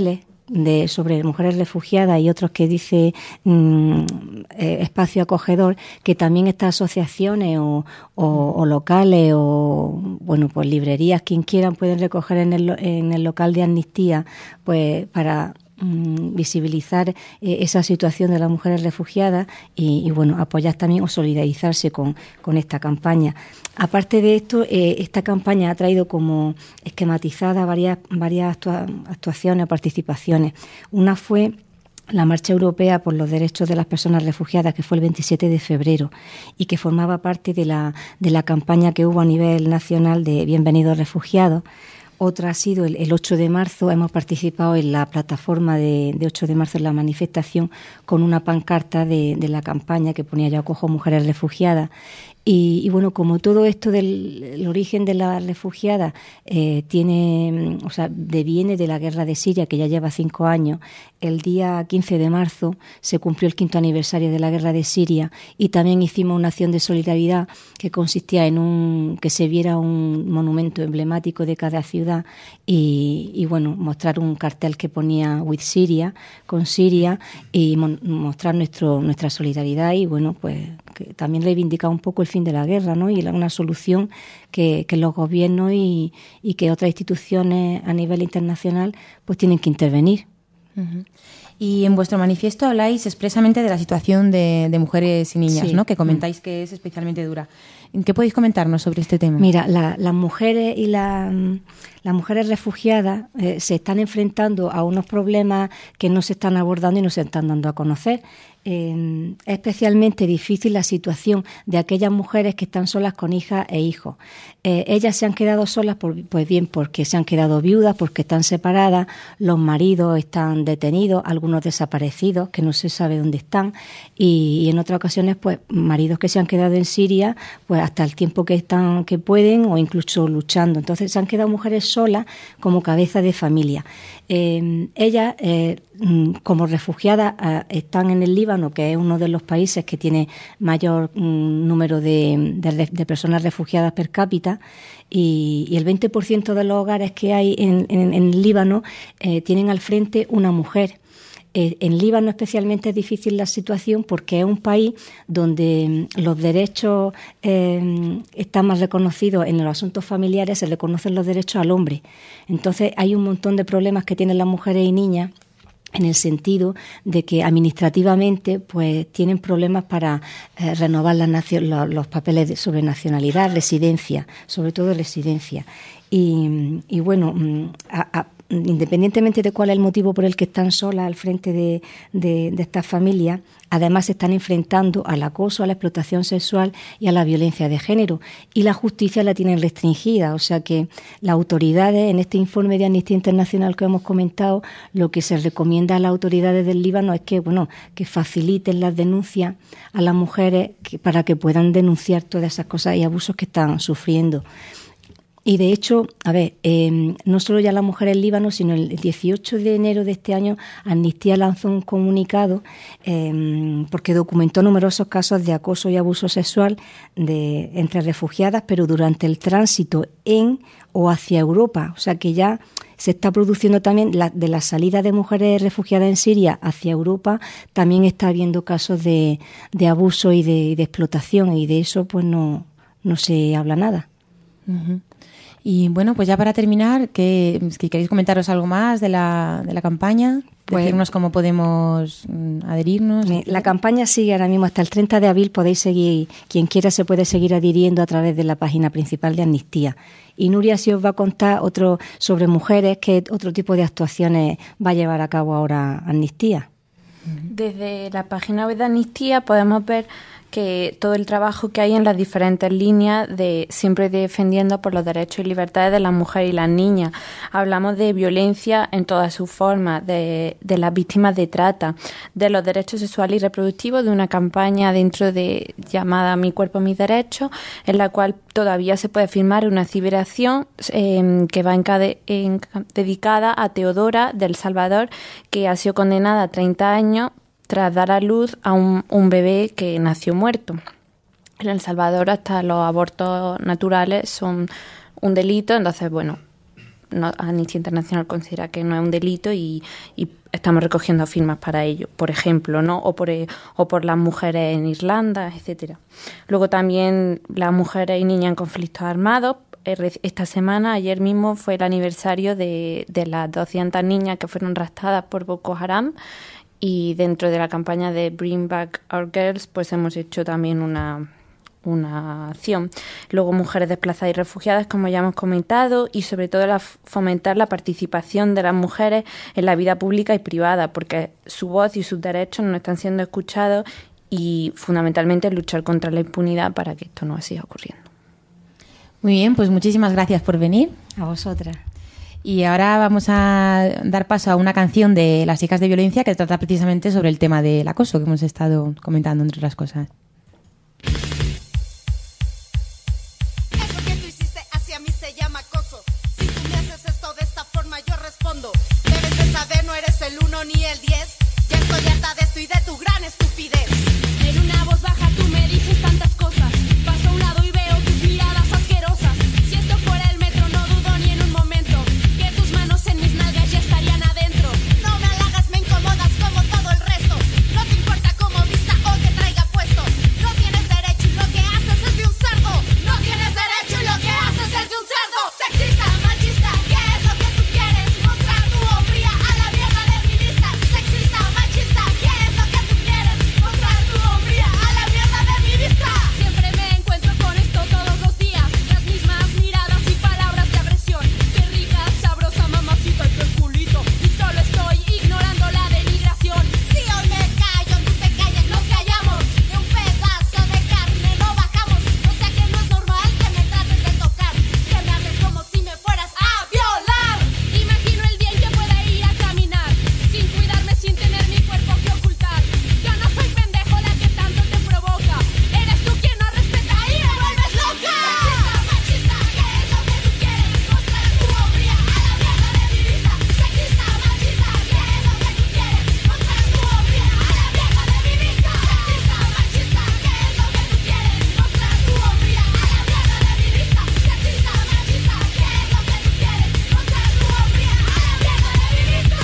[SPEAKER 13] de sobre mujeres refugiadas y otros que dice mmm, eh, espacio acogedor, que también estas asociaciones o, o, o locales o bueno pues librerías, quien quieran, pueden recoger en el, en el local de Amnistía pues para mmm, visibilizar eh, esa situación de las mujeres refugiadas y, y bueno apoyar también o solidarizarse con, con esta campaña. Aparte de esto, eh, esta campaña ha traído como esquematizada varias, varias actua- actuaciones o participaciones. Una fue la Marcha Europea por los Derechos de las Personas Refugiadas, que fue el veintisiete de febrero y que formaba parte de la, de la campaña que hubo a nivel nacional de Bienvenidos Refugiados. Otra ha sido el, el ocho de marzo, hemos participado en la plataforma de, de ocho de marzo en la manifestación con una pancarta de, de la campaña que ponía Yo acojo mujeres refugiadas. Y, y bueno, como todo esto del el origen de las refugiadas eh, tiene, o sea, deviene de la guerra de Siria, que ya lleva cinco años, el día quince de marzo se cumplió el quinto aniversario de la guerra de Siria y también hicimos una acción de solidaridad que consistía en un que se viera un monumento emblemático de cada ciudad y, y bueno, mostrar un cartel que ponía With Syria, con Siria, y mon- mostrar nuestro nuestra solidaridad y bueno, pues que también reivindicar un poco el fin de la guerra, ¿no? Y la, una solución que, que los gobiernos y, y que otras instituciones a nivel internacional pues tienen que intervenir.
[SPEAKER 10] Uh-huh. Y en vuestro manifiesto habláis expresamente de la situación de, de mujeres y niñas,
[SPEAKER 13] Sí.
[SPEAKER 10] ¿no? Que comentáis que es especialmente dura. ¿Qué podéis comentarnos sobre este tema?
[SPEAKER 13] Mira, la, las mujeres y la, las mujeres refugiadas eh, se están enfrentando a unos problemas que no se están abordando y no se están dando a conocer. Eh, es especialmente difícil la situación de aquellas mujeres que están solas con hijas e hijos. Eh, ellas se han quedado solas, por, pues bien, porque se han quedado viudas, porque están separadas, los maridos están detenidos, algunos desaparecidos, que no se sabe dónde están, y, y en otras ocasiones, pues, maridos que se han quedado en Siria, pues hasta el tiempo que están, que pueden, o incluso luchando. Entonces se han quedado mujeres solas como cabeza de familia. Eh, ellas, eh, como refugiadas, eh, están en el Líbano, que es uno de los países que tiene mayor mm, número de, de, de personas refugiadas per cápita, y, y el veinte por ciento de los hogares que hay en, en, en el Líbano eh, tienen al frente una mujer. Eh, en Líbano especialmente es difícil la situación porque es un país donde los derechos eh, están más reconocidos. En los asuntos familiares se reconocen los derechos al hombre. Entonces hay un montón de problemas que tienen las mujeres y niñas en el sentido de que administrativamente pues tienen problemas para eh, renovar la nacio- los, los papeles de, sobre nacionalidad, residencia, sobre todo residencia. Y, y bueno, a, a, independientemente de cuál es el motivo por el que están solas al frente de, de, de estas familias, además se están enfrentando al acoso, a la explotación sexual y a la violencia de género. Y la justicia la tienen restringida, o sea que las autoridades, en este informe de Amnistía Internacional que hemos comentado, lo que se recomienda a las autoridades del Líbano es que, bueno, que faciliten las denuncias a las mujeres que, para que puedan denunciar todas esas cosas y abusos que están sufriendo. Y de hecho, a ver, eh, no solo ya las mujeres en Líbano, sino el dieciocho de enero de este año Amnistía lanzó un comunicado eh, porque documentó numerosos casos de acoso y abuso sexual de, entre refugiadas, pero durante el tránsito en o hacia Europa. O sea que ya se está produciendo también, la, de la salida de mujeres refugiadas en Siria hacia Europa, también está habiendo casos de, de abuso y de, de explotación, y de eso pues no, no se habla nada.
[SPEAKER 10] Uh-huh. Y bueno, pues ya para terminar, que si queréis comentaros algo más de la, de la campaña, pues, decirnos cómo podemos mm, adherirnos.
[SPEAKER 13] La campaña sigue ahora mismo hasta el treinta de abril, podéis seguir, quien quiera se puede seguir adhiriendo a través de la página principal de Amnistía. Y Nuria sí os va a contar otro sobre mujeres, que otro tipo de actuaciones va a llevar a cabo ahora Amnistía.
[SPEAKER 7] Desde la página web de Amnistía podemos ver que todo el trabajo que hay en las diferentes líneas de siempre defendiendo por los derechos y libertades de las mujeres y las niñas. Hablamos de violencia en todas sus formas, de, de las víctimas de trata, de los derechos sexuales y reproductivos, de una campaña dentro de llamada Mi cuerpo, mis derechos, en la cual todavía se puede firmar una ciberacción eh, que va encade, en, dedicada a Teodora del Salvador, que ha sido condenada a treinta años tras dar a luz a un, un bebé que nació muerto. En El Salvador hasta los abortos naturales son un delito, entonces, bueno,
[SPEAKER 14] no, Amnistía Internacional considera que no es un delito y, y estamos recogiendo firmas para ello, por ejemplo, ¿no? O por, o por las mujeres en Irlanda, etcétera. Luego también las mujeres y niñas en conflictos armados. Esta semana, ayer mismo, fue el aniversario de, de las doscientas niñas que fueron raptadas por Boko Haram, y dentro de la campaña de Bring Back Our Girls pues hemos hecho también una, una acción. Luego mujeres desplazadas y refugiadas, como ya hemos comentado, y sobre todo la, fomentar la participación de las mujeres en la vida pública y privada, porque su voz y sus derechos no están siendo escuchados, y fundamentalmente luchar contra la impunidad para que esto no siga ocurriendo.
[SPEAKER 10] Muy bien, pues muchísimas gracias por venir.
[SPEAKER 13] A vosotras.
[SPEAKER 10] Y ahora vamos a dar paso a una canción de Las Hijas de Violencia que trata precisamente sobre el tema del acoso que hemos estado comentando, entre otras cosas.
[SPEAKER 11] Eso que tú hiciste hacia mí se llama acoso. Si tú me haces esto de esta forma yo respondo. Debes de saber, no eres el uno ni el diez. Ya estoy harta de esto y de tu gran estupidez. En una voz baja tú me dices tantas cosas. Paso a un lado y veo tus miradas asquerosas. Si esto fuera el metro no dudo ni en un momento que tus manos en mis nalgas ya estarían adentro. No me halagas, me incomodas como todo el resto. No te importa cómo vista o que traiga puesto. No tienes derecho y lo que haces es de un cerdo. No tienes derecho y lo que haces es de un cerdo. Sexista, machista, ¿qué es lo que tú quieres? Mostrar tu hombría a la vieja de mi vista. Sexista, machista, ¿qué es lo que tú quieres? Mostrar tu hombría a la vieja de mi vista. Siempre me encuentro con esto todos los días. Las mismas miradas y palabras de agresión. Qué rica, sabrosa, mamacita y qué culito. Y solo estoy ignorando la denigración. Si hoy me callo, tú te calles, nos callamos. De un pedazo de carne no bajamos. O sea que no es normal que me trates de tocar. Que me hables como si me fueras a violar. Imagino el día en que pueda ir a caminar sin cuidarme, sin tener mi cuerpo que ocultar. Yo no soy pendejo la que tanto te provoca. Eres tú quien no respeta y me vuelves loca. Sexista, machista, ¿qué es lo que tú quieres? Mostrar tu hombría a la vieja de mi vista. Sexista, machista, ¿qué es lo que tú quieres? Mostrar tu hombría a la vieja de mi vista. Sexista, machista, ¿qué es lo que tú quieres? Mostrar tu hombría a la vieja de mi vista. Sexista, machista, ¿qué es lo que tú quieres? Mostrar tu hombría a la vieja de mi vista.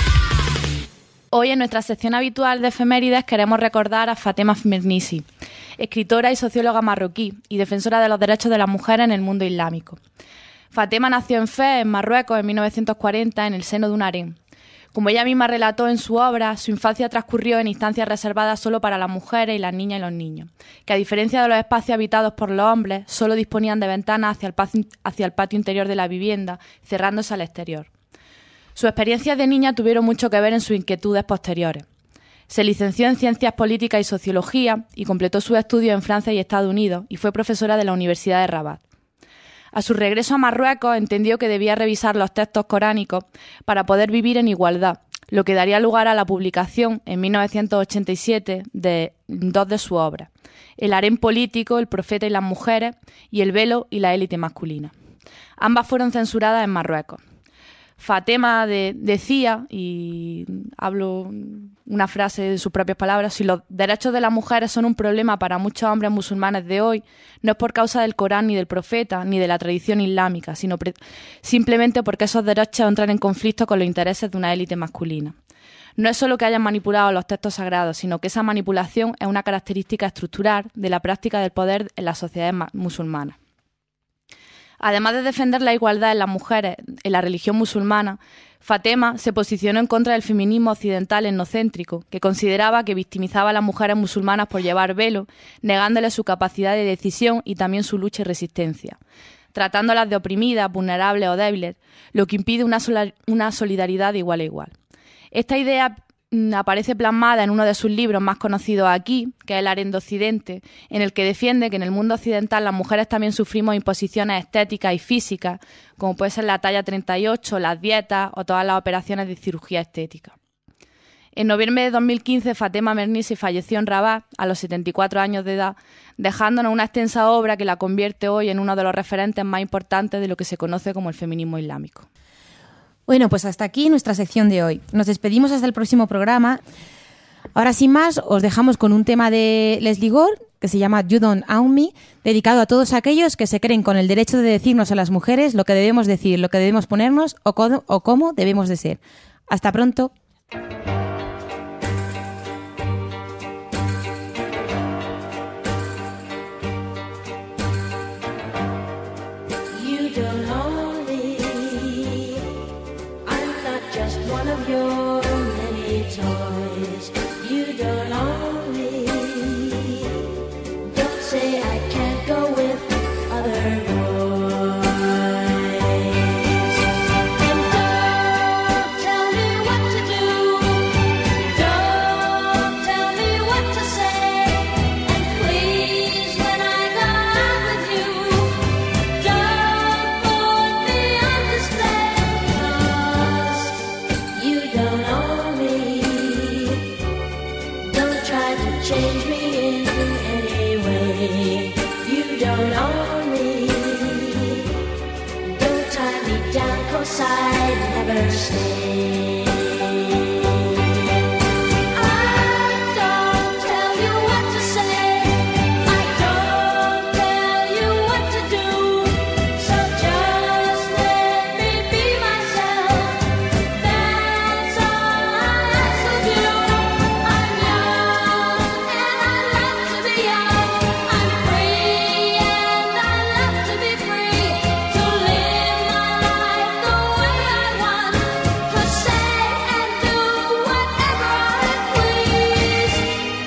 [SPEAKER 7] Hoy en nuestra sección habitual de efemérides queremos recordar a Fatema Mernissi, escritora y socióloga marroquí y defensora de los derechos de las mujeres en el mundo islámico. Fatema nació en Fez, en Marruecos, en mil novecientos cuarenta, en el seno de un harén. Como ella misma relató en su obra, su infancia transcurrió en instancias reservadas solo para las mujeres y las niñas y los niños, que a diferencia de los espacios habitados por los hombres, solo disponían de ventanas hacia el patio, hacia el patio interior de la vivienda, cerrándose al exterior. Sus experiencias de niña tuvieron mucho que ver en sus inquietudes posteriores. Se licenció en Ciencias Políticas y Sociología y completó sus estudios en Francia y Estados Unidos y fue profesora de la Universidad de Rabat. A su regreso a Marruecos entendió que debía revisar los textos coránicos para poder vivir en igualdad, lo que daría lugar a la publicación en mil novecientos ochenta y siete de dos de sus obras: El harén político, el profeta y las mujeres, y El velo y la élite masculina. Ambas fueron censuradas en Marruecos. Fatema de, decía, y hablo una frase de sus propias palabras: si los derechos de las mujeres son un problema para muchos hombres musulmanes de hoy, no es por causa del Corán ni del profeta, ni de la tradición islámica, sino pre- simplemente porque esos derechos entran en conflicto con los intereses de una élite masculina. No es solo que hayan manipulado los textos sagrados, sino que esa manipulación es una característica estructural de la práctica del poder en las sociedades ma- musulmanas. Además de defender la igualdad en las mujeres en la religión musulmana, Fatema se posicionó en contra del feminismo occidental etnocéntrico, que consideraba que victimizaba a las mujeres musulmanas por llevar velo, negándoles su capacidad de decisión y también su lucha y resistencia, tratándolas de oprimidas, vulnerables o débiles, lo que impide una, sola, una solidaridad de igual a igual. Esta idea aparece plasmada en uno de sus libros más conocidos aquí, que es El harén de Occidente, en el que defiende que en el mundo occidental las mujeres también sufrimos imposiciones estéticas y físicas, como puede ser la talla treinta y ocho, las dietas o todas las operaciones de cirugía estética. En noviembre de dos mil quince, Fatema Mernissi falleció en Rabat a los setenta y cuatro años de edad, dejándonos una extensa obra que la convierte hoy en uno de los referentes más importantes de lo que se conoce como el feminismo islámico.
[SPEAKER 10] Bueno, pues hasta aquí nuestra sección de hoy. Nos despedimos hasta el próximo programa. Ahora, sin más, os dejamos con un tema de Leslie Gore que se llama You Don't Own Me, dedicado a todos aquellos que se creen con el derecho de decirnos a las mujeres lo que debemos decir, lo que debemos ponernos o, co- o cómo debemos de ser. Hasta pronto.
[SPEAKER 15] You don't own me. I'm not just one of your many toys. You don't own me. Don't say I can't go with other boys. And don't tell me what to do. Don't tell me what to say. And please, when I go out with you, don't put me on display, 'cause you don't own me. Don't try to change me in any way. You don't own me. Don't tie me down, 'cause I'd never stay. I don't tell you what to say. I don't tell you what to do. So just let me be myself. That's all I ask of you. I'm young and I love to be young. I'm free and I love to be free. To live my life the way I want. To say and do whatever I please.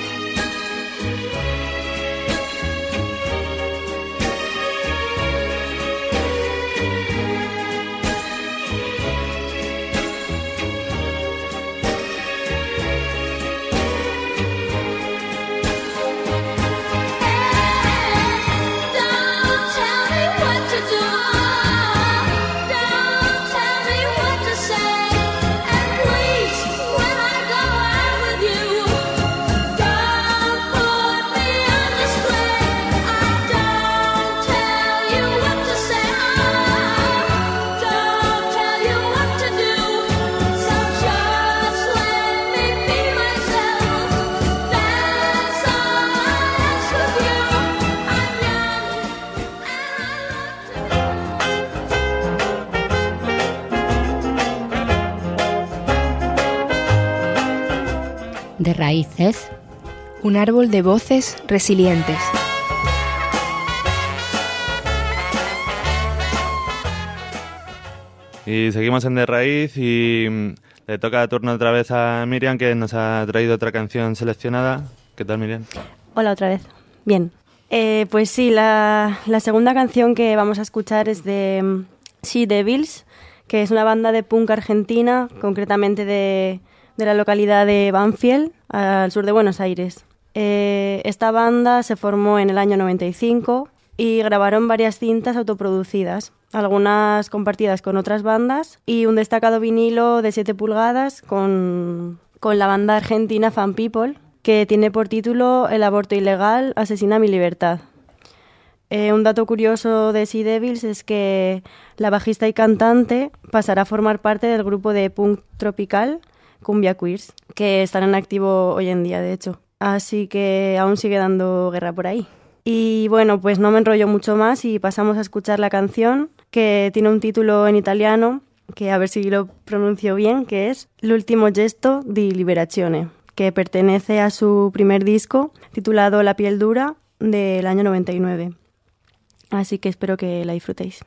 [SPEAKER 15] Don't tell me what to do. Don't tell me what to say. And please, when I go out with you, don't put me on display. I don't tell you what to say. Don't tell you what to do. So just let me be myself. That's all I ask of you. I'm young
[SPEAKER 1] De raíces.
[SPEAKER 16] Un árbol de voces resilientes.
[SPEAKER 17] Y seguimos en De Raíz y mm, le toca turno otra vez a Miriam, que nos ha traído otra canción seleccionada. ¿Qué tal, Miriam?
[SPEAKER 9] Hola otra vez. Bien. Eh, pues sí, la, la segunda canción que vamos a escuchar es de mm, She Devils, que es una banda de punk argentina, concretamente de, de la localidad de Banfield, al sur de Buenos Aires. Eh, esta banda se formó en el año noventa y cinco y grabaron varias cintas autoproducidas, algunas compartidas con otras bandas y un destacado vinilo de siete pulgadas con, con la banda argentina Fan People, que tiene por título El aborto ilegal asesina mi libertad. Eh, un dato curioso de Sea Devils es que la bajista y cantante pasará a formar parte del grupo de punk tropical Cumbia Queers, que están en activo hoy en día, de hecho. Así que aún sigue dando guerra por ahí. Y bueno, pues no me enrollo mucho más y pasamos a escuchar la canción, que tiene un título en italiano, que a ver si lo pronuncio bien, que es L'ultimo gesto di liberazione, que pertenece a su primer disco, titulado La piel dura, del año noventa y nueve. Así que espero que la disfrutéis.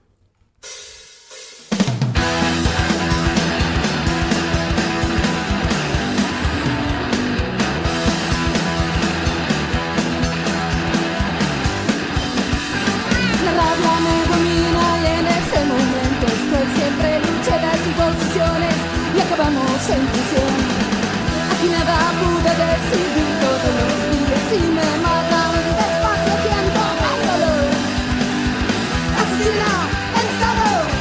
[SPEAKER 15] La rabia me domina y en ese momento estoy siempre luché las imposiciones y acabamos en prisión. Aquí nada pude decidir todos los días y me matan despacio, siento el dolor. Asesina en estado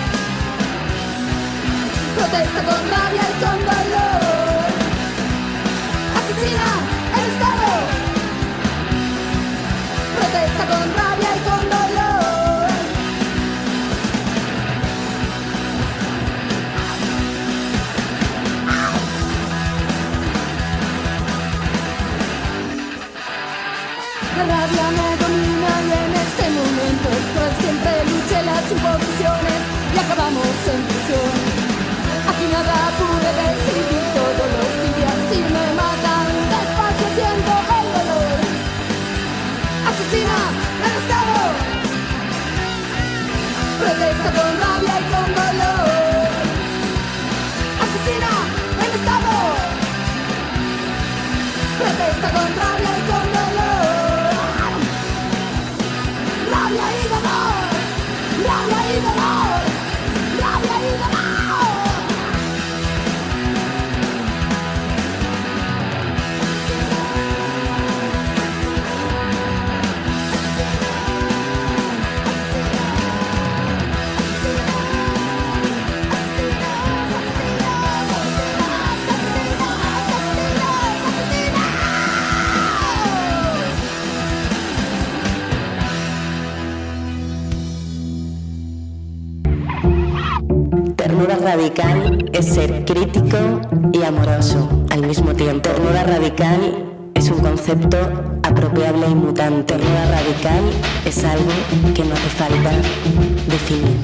[SPEAKER 18] radical es ser crítico y amoroso al mismo tiempo. Ternura radical es un concepto apropiable y mutante. Ternura radical es algo que no hace falta definir.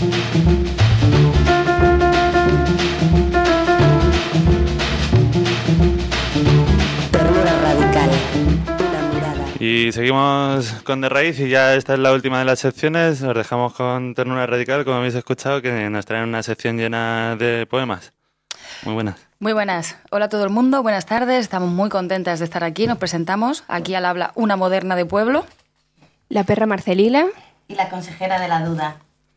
[SPEAKER 18] Ternura radical. Una mirada.
[SPEAKER 17] Y seguimos con De Raíz y ya esta es la última de las secciones. Os dejamos con Ternura Radical, como habéis escuchado, que nos traen una sección llena de poemas. Muy buenas.
[SPEAKER 19] Muy buenas. Hola a todo el mundo, buenas tardes. Estamos muy contentas de estar aquí. Nos presentamos. Aquí al habla una moderna de pueblo.
[SPEAKER 16] La perra Marcelina.
[SPEAKER 18] Y la consejera de la duda.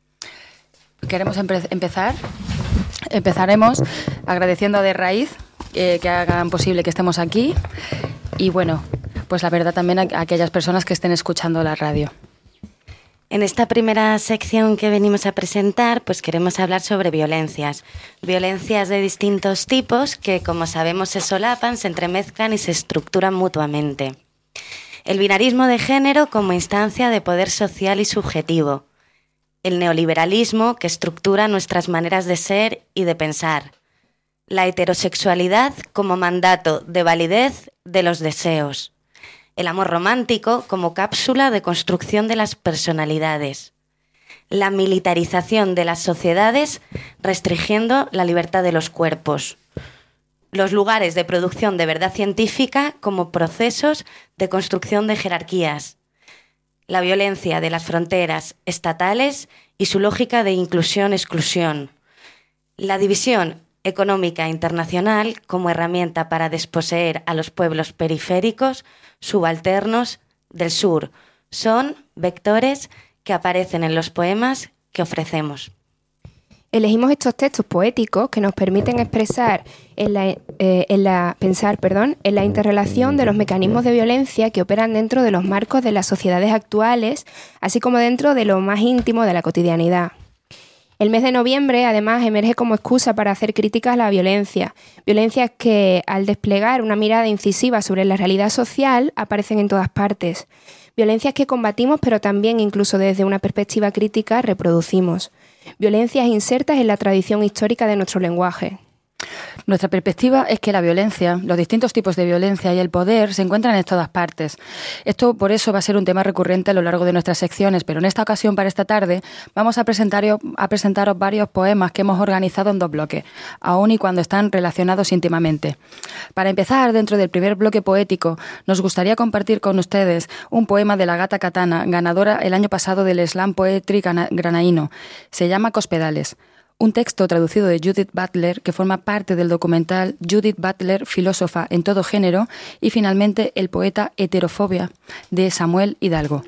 [SPEAKER 19] Queremos empe- empezar. Empezaremos agradeciendo a De Raíz eh, que hagan posible que estemos aquí. Y bueno, pues la verdad también a, a aquellas personas que estén escuchando la radio.
[SPEAKER 18] En esta primera sección que venimos a presentar, pues queremos hablar sobre violencias. Violencias de distintos tipos que, como sabemos, se solapan, se entremezclan y se estructuran mutuamente. El binarismo de género como instancia de poder social y subjetivo. El neoliberalismo que estructura nuestras maneras de ser y de pensar. La heterosexualidad como mandato de validez de los deseos. El amor romántico como cápsula de construcción de las personalidades. La militarización de las sociedades restringiendo la libertad de los cuerpos. Los lugares de producción de verdad científica como procesos de construcción de jerarquías. La violencia de las fronteras estatales y su lógica de inclusión-exclusión. La división económica internacional como herramienta para desposeer a los pueblos periféricos, subalternos del sur. Son vectores que aparecen en los poemas que ofrecemos.
[SPEAKER 16] Elegimos estos textos poéticos que nos permiten expresar en la, eh, en la, pensar perdón, en la interrelación de los mecanismos de violencia que operan dentro de los marcos de las sociedades actuales, así como dentro de lo más íntimo de la cotidianidad. El mes de noviembre, además, emerge como excusa para hacer críticas a la violencia. Violencias que, al desplegar una mirada incisiva sobre la realidad social, aparecen en todas partes. Violencias que combatimos, pero también, incluso desde una perspectiva crítica, reproducimos. Violencias insertas en la tradición histórica de nuestro lenguaje.
[SPEAKER 19] Nuestra perspectiva es que la violencia, los distintos tipos de violencia y el poder se encuentran en todas partes. Esto por eso va a ser un tema recurrente a lo largo de nuestras secciones, pero en esta ocasión, para esta tarde, vamos a, presentaros, a presentaros varios poemas que hemos organizado en dos bloques, aun y cuando están relacionados íntimamente. Para empezar, dentro del primer bloque poético, nos gustaría compartir con ustedes un poema de la Gata Katana, ganadora el año pasado del Slam Poetry granaíno. Se llama Cospedales. Un texto traducido de Judith Butler que forma parte del documental Judith Butler, filósofa en todo género, y finalmente el poeta Heterofobia de Samuel Hidalgo.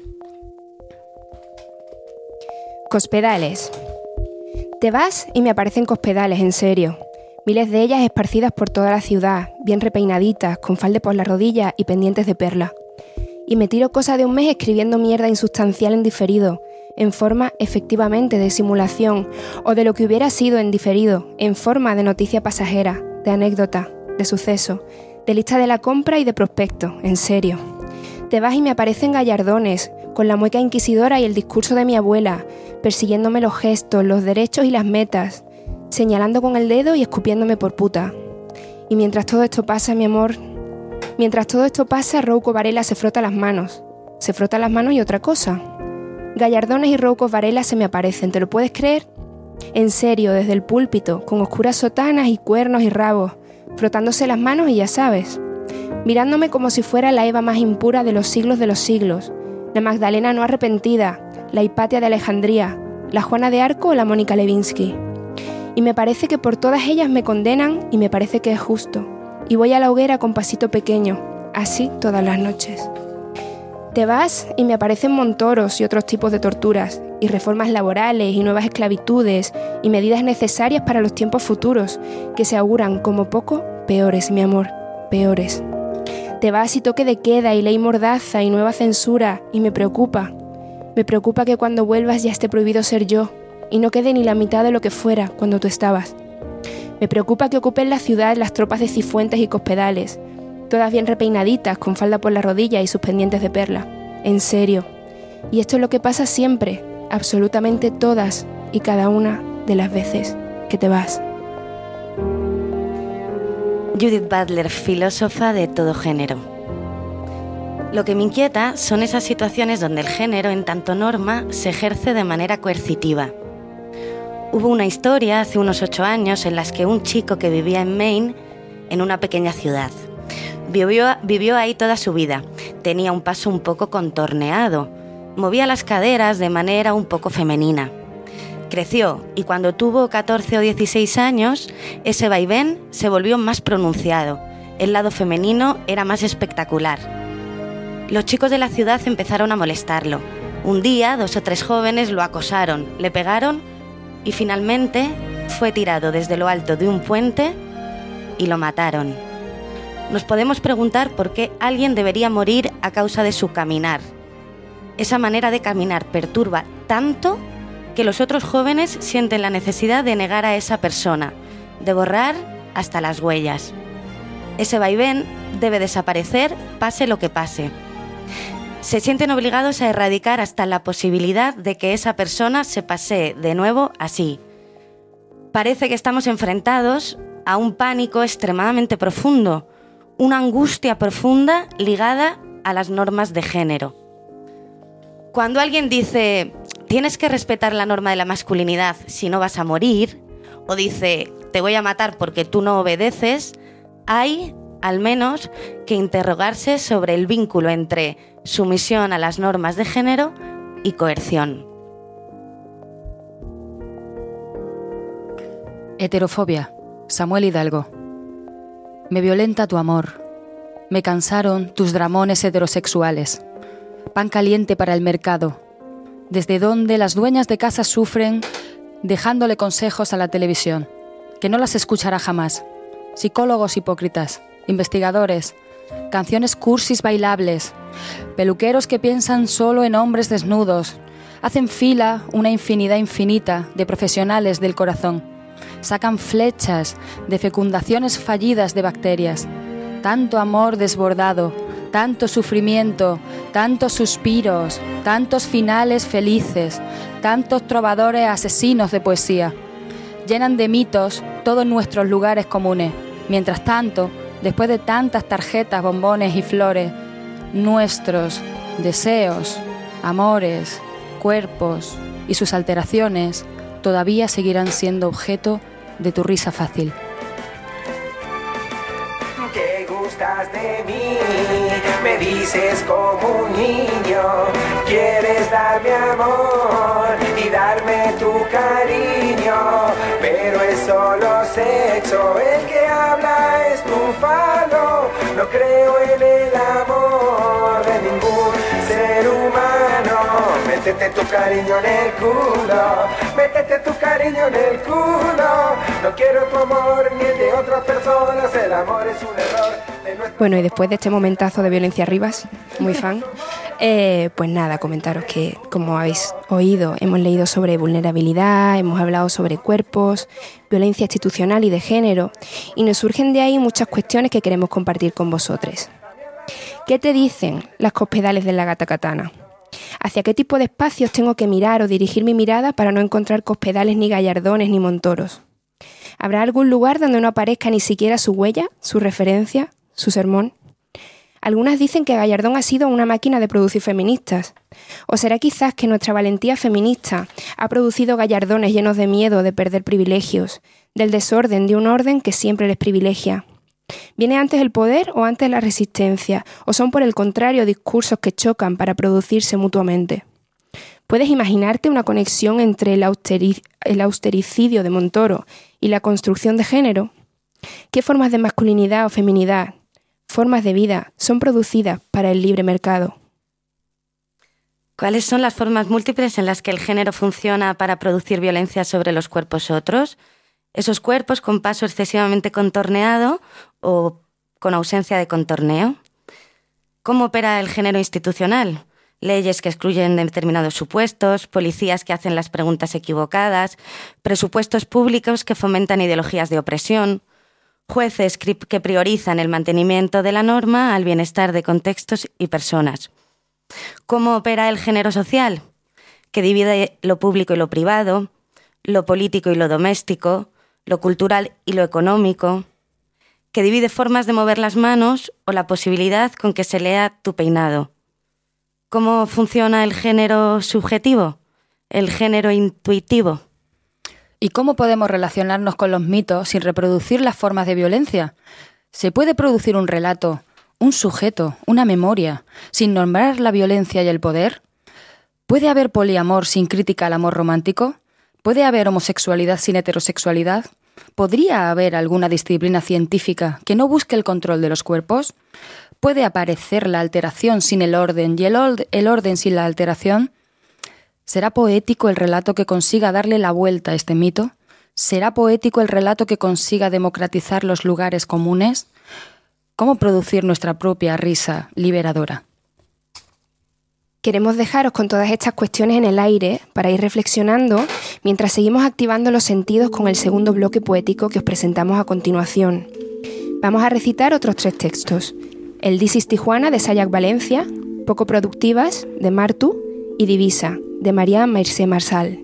[SPEAKER 16] Cospedales. Te vas y me aparecen cospedales, en serio. Miles de ellas esparcidas por toda la ciudad, bien repeinaditas, con falde por las rodillas y pendientes de perla. Y me tiro cosa de un mes escribiendo mierda insustancial en diferido, en forma efectivamente de simulación, o de lo que hubiera sido en diferido, en forma de noticia pasajera, de anécdota, de suceso, de lista de la compra y de prospecto, en serio. Te vas y me aparecen gallardones, con la mueca inquisidora y el discurso de mi abuela, persiguiéndome los gestos, los derechos y las metas, señalando con el dedo y escupiéndome por puta. Y mientras todo esto pasa, mi amor, mientras todo esto pasa, Rouco Varela se frota las manos. Se frota las manos y otra cosa. Gallardones y Roucos Varela se me aparecen, ¿te lo puedes creer? En serio, desde el púlpito, con oscuras sotanas y cuernos y rabos, frotándose las manos y ya sabes, mirándome como si fuera la Eva más impura de los siglos de los siglos, la Magdalena no arrepentida, la Hipatia de Alejandría, la Juana de Arco o la Mónica Lewinsky. Y me parece que por todas ellas me condenan y me parece que es justo, y voy a la hoguera con pasito pequeño, así todas las noches. Te vas y me aparecen montoros y otros tipos de torturas, y reformas laborales y nuevas esclavitudes y medidas necesarias para los tiempos futuros, que se auguran como poco peores, mi amor, peores. Te vas y toque de queda y ley mordaza y nueva censura, y me preocupa. Me preocupa que cuando vuelvas ya esté prohibido ser yo, y no quede ni la mitad de lo que fuera cuando tú estabas. Me preocupa que ocupen la ciudad las tropas de Cifuentes y Cospedales, todas bien repeinaditas, con falda por la rodilla y sus pendientes de perla. En serio. Y esto es lo que pasa siempre, absolutamente todas y cada una de las veces que te vas.
[SPEAKER 18] Judith Butler, filósofa de todo género. Lo que me inquieta son esas situaciones donde el género, en tanto norma, se ejerce de manera coercitiva. Hubo una historia hace unos ocho años en la que un chico que vivía en Maine, en una pequeña ciudad, vivió, vivió ahí toda su vida. Tenía un paso un poco contorneado, movía las caderas de manera un poco femenina. Creció y cuando tuvo catorce o dieciséis años, ese vaivén se volvió más pronunciado. El lado femenino era más espectacular. Los chicos de la ciudad empezaron a molestarlo. Un día, dos o tres jóvenes lo acosaron, le pegaron y finalmente fue tirado desde lo alto de un puente y lo mataron. Nos podemos preguntar por qué alguien debería morir a causa de su caminar. Esa manera de caminar perturba tanto que los otros jóvenes sienten la necesidad de negar a esa persona, de borrar hasta las huellas. Ese vaivén debe desaparecer, pase lo que pase. Se sienten obligados a erradicar hasta la posibilidad de que esa persona se pasee de nuevo así. Parece que estamos enfrentados a un pánico extremadamente profundo, una angustia profunda ligada a las normas de género. Cuando alguien dice, tienes que respetar la norma de la masculinidad si no vas a morir, o dice, te voy a matar porque tú no obedeces, hay, al menos, que interrogarse sobre el vínculo entre sumisión a las normas de género y coerción.
[SPEAKER 19] Heterofobia. Samuel Hidalgo. Me violenta tu amor. Me cansaron tus dramones heterosexuales. Pan caliente para el mercado. Desde donde las dueñas de casa sufren dejándole consejos a la televisión, que no las escuchará jamás. Psicólogos hipócritas, investigadores, canciones cursis bailables, peluqueros que piensan solo en hombres desnudos, hacen fila una infinidad infinita de profesionales del corazón, sacan flechas de fecundaciones fallidas de bacterias, tanto amor desbordado, tanto sufrimiento, tantos suspiros, tantos finales felices, tantos trovadores asesinos de poesía, llenan de mitos todos nuestros lugares comunes. Mientras tanto, después de tantas tarjetas, bombones y flores, nuestros deseos, amores, cuerpos y sus alteraciones todavía seguirán siendo objeto de tu risa fácil.
[SPEAKER 20] ¿Qué gustas de mí? Me dices como un niño, quieres darme amor y darme tu cariño, pero es solo sexo, el que habla es búfalo, no creo en el amor de ningún ser humano. Métete tu cariño en el culo, métete tu cariño en el culo, no quiero tu amor ni el de otras personas, el amor es un error.
[SPEAKER 16] Bueno, y después de este momentazo de Violencia Rivas, muy fan, eh, pues nada, comentaros que, como habéis oído, hemos leído sobre vulnerabilidad, hemos hablado sobre cuerpos, violencia institucional y de género, y nos surgen de ahí muchas cuestiones que queremos compartir con vosotros. ¿Qué te dicen las cospedales de la gata katana? ¿Hacia qué tipo de espacios tengo que mirar o dirigir mi mirada para no encontrar cospedales ni gallardones ni montoros? ¿Habrá algún lugar donde no aparezca ni siquiera su huella, su referencia, su sermón? Algunas dicen que Gallardón ha sido una máquina de producir feministas. ¿O será quizás que nuestra valentía feminista ha producido gallardones llenos de miedo de perder privilegios, del desorden de un orden que siempre les privilegia? ¿Viene antes el poder o antes la resistencia? ¿O son por el contrario discursos que chocan para producirse mutuamente? ¿Puedes imaginarte una conexión entre el, austeri- el austericidio de Montoro y la construcción de género? ¿Qué formas de masculinidad o feminidad, formas de vida, son producidas para el libre mercado?
[SPEAKER 18] ¿Cuáles son las formas múltiples en las que el género funciona para producir violencia sobre los cuerpos otros? Esos cuerpos con paso excesivamente contorneado o con ausencia de contorneo. ¿Cómo opera el género institucional? Leyes que excluyen determinados supuestos, policías que hacen las preguntas equivocadas, presupuestos públicos que fomentan ideologías de opresión, jueces que priorizan el mantenimiento de la norma al bienestar de contextos y personas. ¿Cómo opera el género social? Que divide lo público y lo privado, lo político y lo doméstico, lo cultural y lo económico. que divide formas de mover las manos o la posibilidad con que se lea tu peinado. ¿Cómo funciona el género subjetivo? ¿El género intuitivo?
[SPEAKER 19] ¿Y cómo podemos relacionarnos con los mitos sin reproducir las formas de violencia? ¿Se puede producir un relato, un sujeto, una memoria, sin nombrar la violencia y el poder? ¿Puede haber poliamor sin crítica al amor romántico? ¿Puede haber homosexualidad sin heterosexualidad? ¿Podría haber alguna disciplina científica que no busque el control de los cuerpos? ¿Puede aparecer la alteración sin el orden y el, ord- el orden sin la alteración? ¿Será poético el relato que consiga darle la vuelta a este mito? ¿Será poético el relato que consiga democratizar los lugares comunes? ¿Cómo producir nuestra propia risa liberadora?
[SPEAKER 16] Queremos dejaros con todas estas cuestiones en el aire para ir reflexionando mientras seguimos activando los sentidos con el segundo bloque poético que os presentamos a continuación. Vamos a recitar otros tres textos. El This is Tijuana de Sayak Valencia, Poco Productivas de Martu y Divisa de María Mercé Marsal.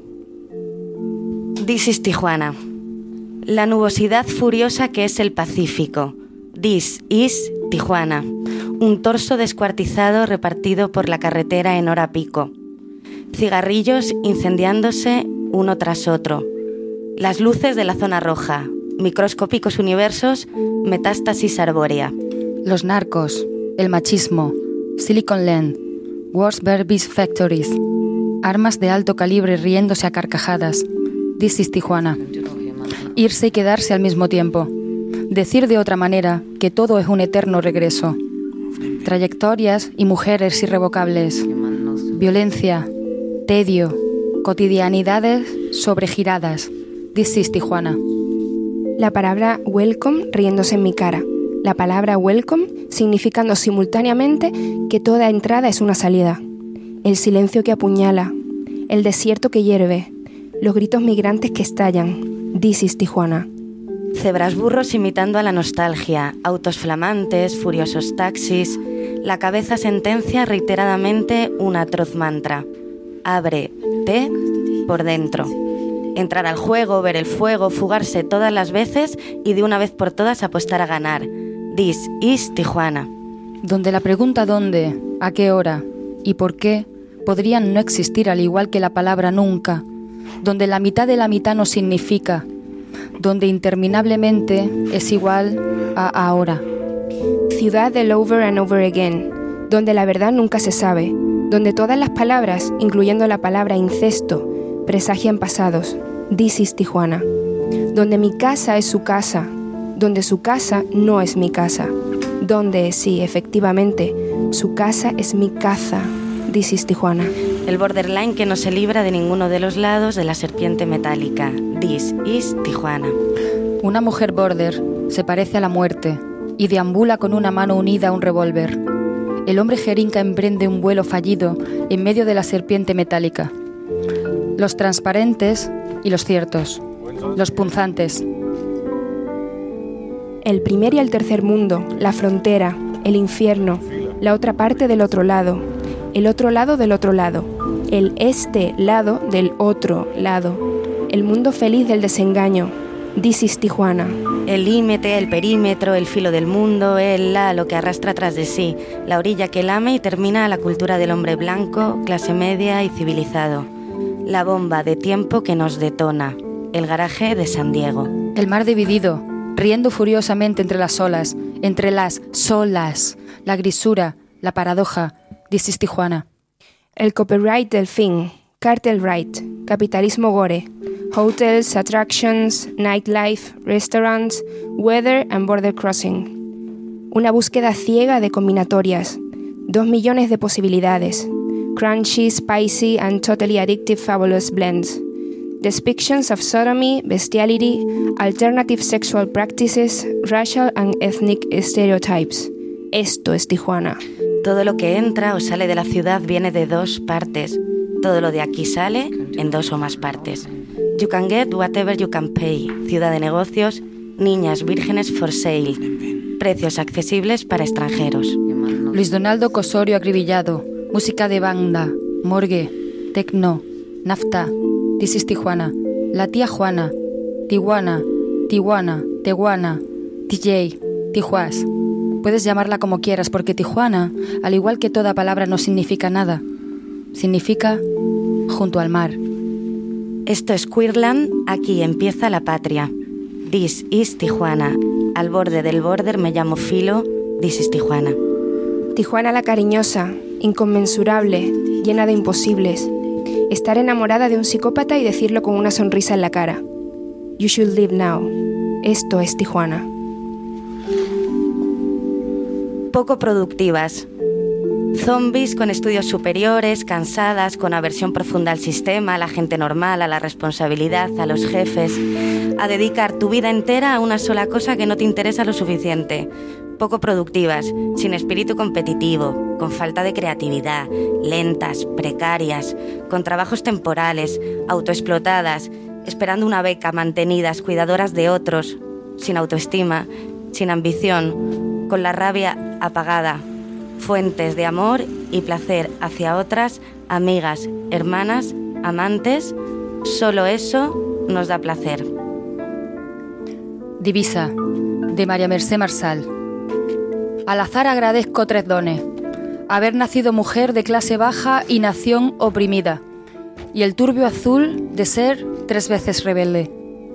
[SPEAKER 18] This is Tijuana. La nubosidad furiosa que es el Pacífico. This is Tijuana. Un torso descuartizado repartido por la carretera en hora pico. Cigarrillos incendiándose uno tras otro. Las luces de la zona roja. Microscópicos universos, metástasis arbórea.
[SPEAKER 19] Los narcos, el machismo, Silicon Land, Worst Berbis Factories, armas de alto calibre riéndose a carcajadas. This is Tijuana. Irse y quedarse al mismo tiempo. Decir de otra manera que todo es un eterno regreso. Trayectorias y mujeres irrevocables. Violencia, tedio, cotidianidades sobregiradas. This is Tijuana.
[SPEAKER 16] La palabra welcome riéndose en mi cara. La palabra welcome significando simultáneamente que toda entrada es una salida. El silencio que apuñala, el desierto que hierve, los gritos migrantes que estallan. This is Tijuana.
[SPEAKER 18] Cebras burros imitando a la nostalgia, autos flamantes, furiosos taxis. La cabeza sentencia reiteradamente un atroz mantra. Ábrete por dentro. Entrar al juego, ver el fuego, fugarse todas las veces y de una vez por todas apostar a ganar. This is Tijuana.
[SPEAKER 19] Donde la pregunta dónde, a qué hora y por qué podrían no existir al igual que la palabra nunca. Donde la mitad de la mitad no significa. Donde interminablemente es igual a ahora.
[SPEAKER 16] Ciudad del over and over again, donde la verdad nunca se sabe, donde todas las palabras, incluyendo la palabra incesto, presagian pasados. This is Tijuana. Donde mi casa es su casa, donde su casa no es mi casa. Donde, sí, efectivamente, su casa es mi caza. This is Tijuana.
[SPEAKER 18] El borderline que no se libra de ninguno de los lados de la serpiente metálica. This is Tijuana.
[SPEAKER 19] Una mujer border se parece a la muerte y deambula con una mano unida a un revólver. El hombre jerinca emprende un vuelo fallido en medio de la serpiente metálica. Los transparentes y los ciertos. Los punzantes.
[SPEAKER 16] El primer y el tercer mundo, la frontera, el infierno, la otra parte del otro lado, el otro lado del otro lado, el este lado del otro lado, el mundo feliz del desengaño. This is Tijuana.
[SPEAKER 18] El límite, el perímetro, el filo del mundo, el la, lo que arrastra tras de sí, la orilla que lame y termina la cultura del hombre blanco, clase media y civilizado. La bomba de tiempo que nos detona, el garaje de San Diego.
[SPEAKER 19] El mar dividido, riendo furiosamente entre las olas, entre las solas, la grisura, la paradoja. This is Tijuana.
[SPEAKER 16] El copyright del fin, cartel right, capitalismo gore, hotels, attractions, nightlife, restaurants, weather and border crossing. Una búsqueda ciega de combinatorias, dos millones de posibilidades, crunchy, spicy and totally addictive fabulous blends. Depictions of sodomy, bestiality, alternative sexual practices, racial and ethnic stereotypes. Esto es Tijuana.
[SPEAKER 18] Todo lo que entra o sale de la ciudad viene de dos partes. Todo lo de aquí sale en dos o más partes. You can get whatever you can pay. Ciudad de negocios, niñas vírgenes for sale. Precios accesibles para extranjeros.
[SPEAKER 19] Luis Donaldo Cosorio acribillado. Música de banda. Morgue. Tecno. Nafta. This is Tijuana. La tía Juana. Tijuana. Tijuana. Tehuana. D J. Tijuás. Puedes llamarla como quieras porque Tijuana, al igual que toda palabra, no significa nada. Significa junto al mar.
[SPEAKER 18] Esto es Queerland, aquí empieza la patria. This is Tijuana. Al borde del border me llamo Filo, this is Tijuana.
[SPEAKER 16] Tijuana la cariñosa, inconmensurable, llena de imposibles. Estar enamorada de un psicópata y decirlo con una sonrisa en la cara. You should live now. Esto es Tijuana.
[SPEAKER 18] Poco productivas. Zombies con estudios superiores, cansadas, con aversión profunda al sistema, a la gente normal, a la responsabilidad, a los jefes. A dedicar tu vida entera a una sola cosa que no te interesa lo suficiente. Poco productivas, sin espíritu competitivo, con falta de creatividad, lentas, precarias, con trabajos temporales, autoexplotadas, esperando una beca, mantenidas, cuidadoras de otros, sin autoestima, sin ambición, con la rabia apagada, fuentes de amor y placer hacia otras, amigas, hermanas, amantes, solo eso nos da placer.
[SPEAKER 19] Divisa, de María Mercé Marsal. Al azar agradezco tres dones: haber nacido mujer de clase baja y nación oprimida, y el turbio azul de ser tres veces rebelde.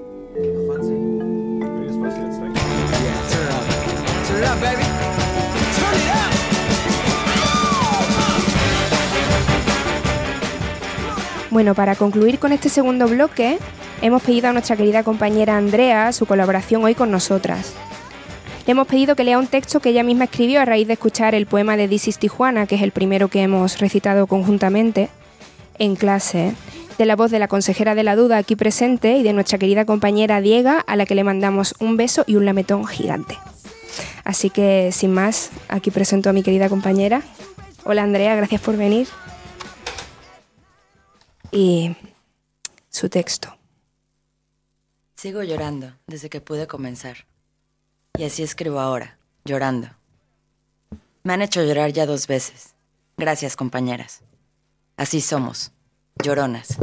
[SPEAKER 16] Bueno, para concluir con este segundo bloque, hemos pedido a nuestra querida compañera Andrea su colaboración hoy con nosotras. Le hemos pedido que lea un texto que ella misma escribió a raíz de escuchar el poema de This is Tijuana, que es el primero que hemos recitado conjuntamente en clase, de la voz de la consejera de la duda aquí presente y de nuestra querida compañera Diega, a la que le mandamos un beso y un lametón gigante. Así que, sin más, aquí presento a mi querida compañera. Hola Andrea, gracias por venir. Y su texto.
[SPEAKER 21] Sigo llorando desde que pude comenzar. Y así escribo ahora, llorando. Me han hecho llorar ya dos veces. Gracias, compañeras. Así somos, lloronas.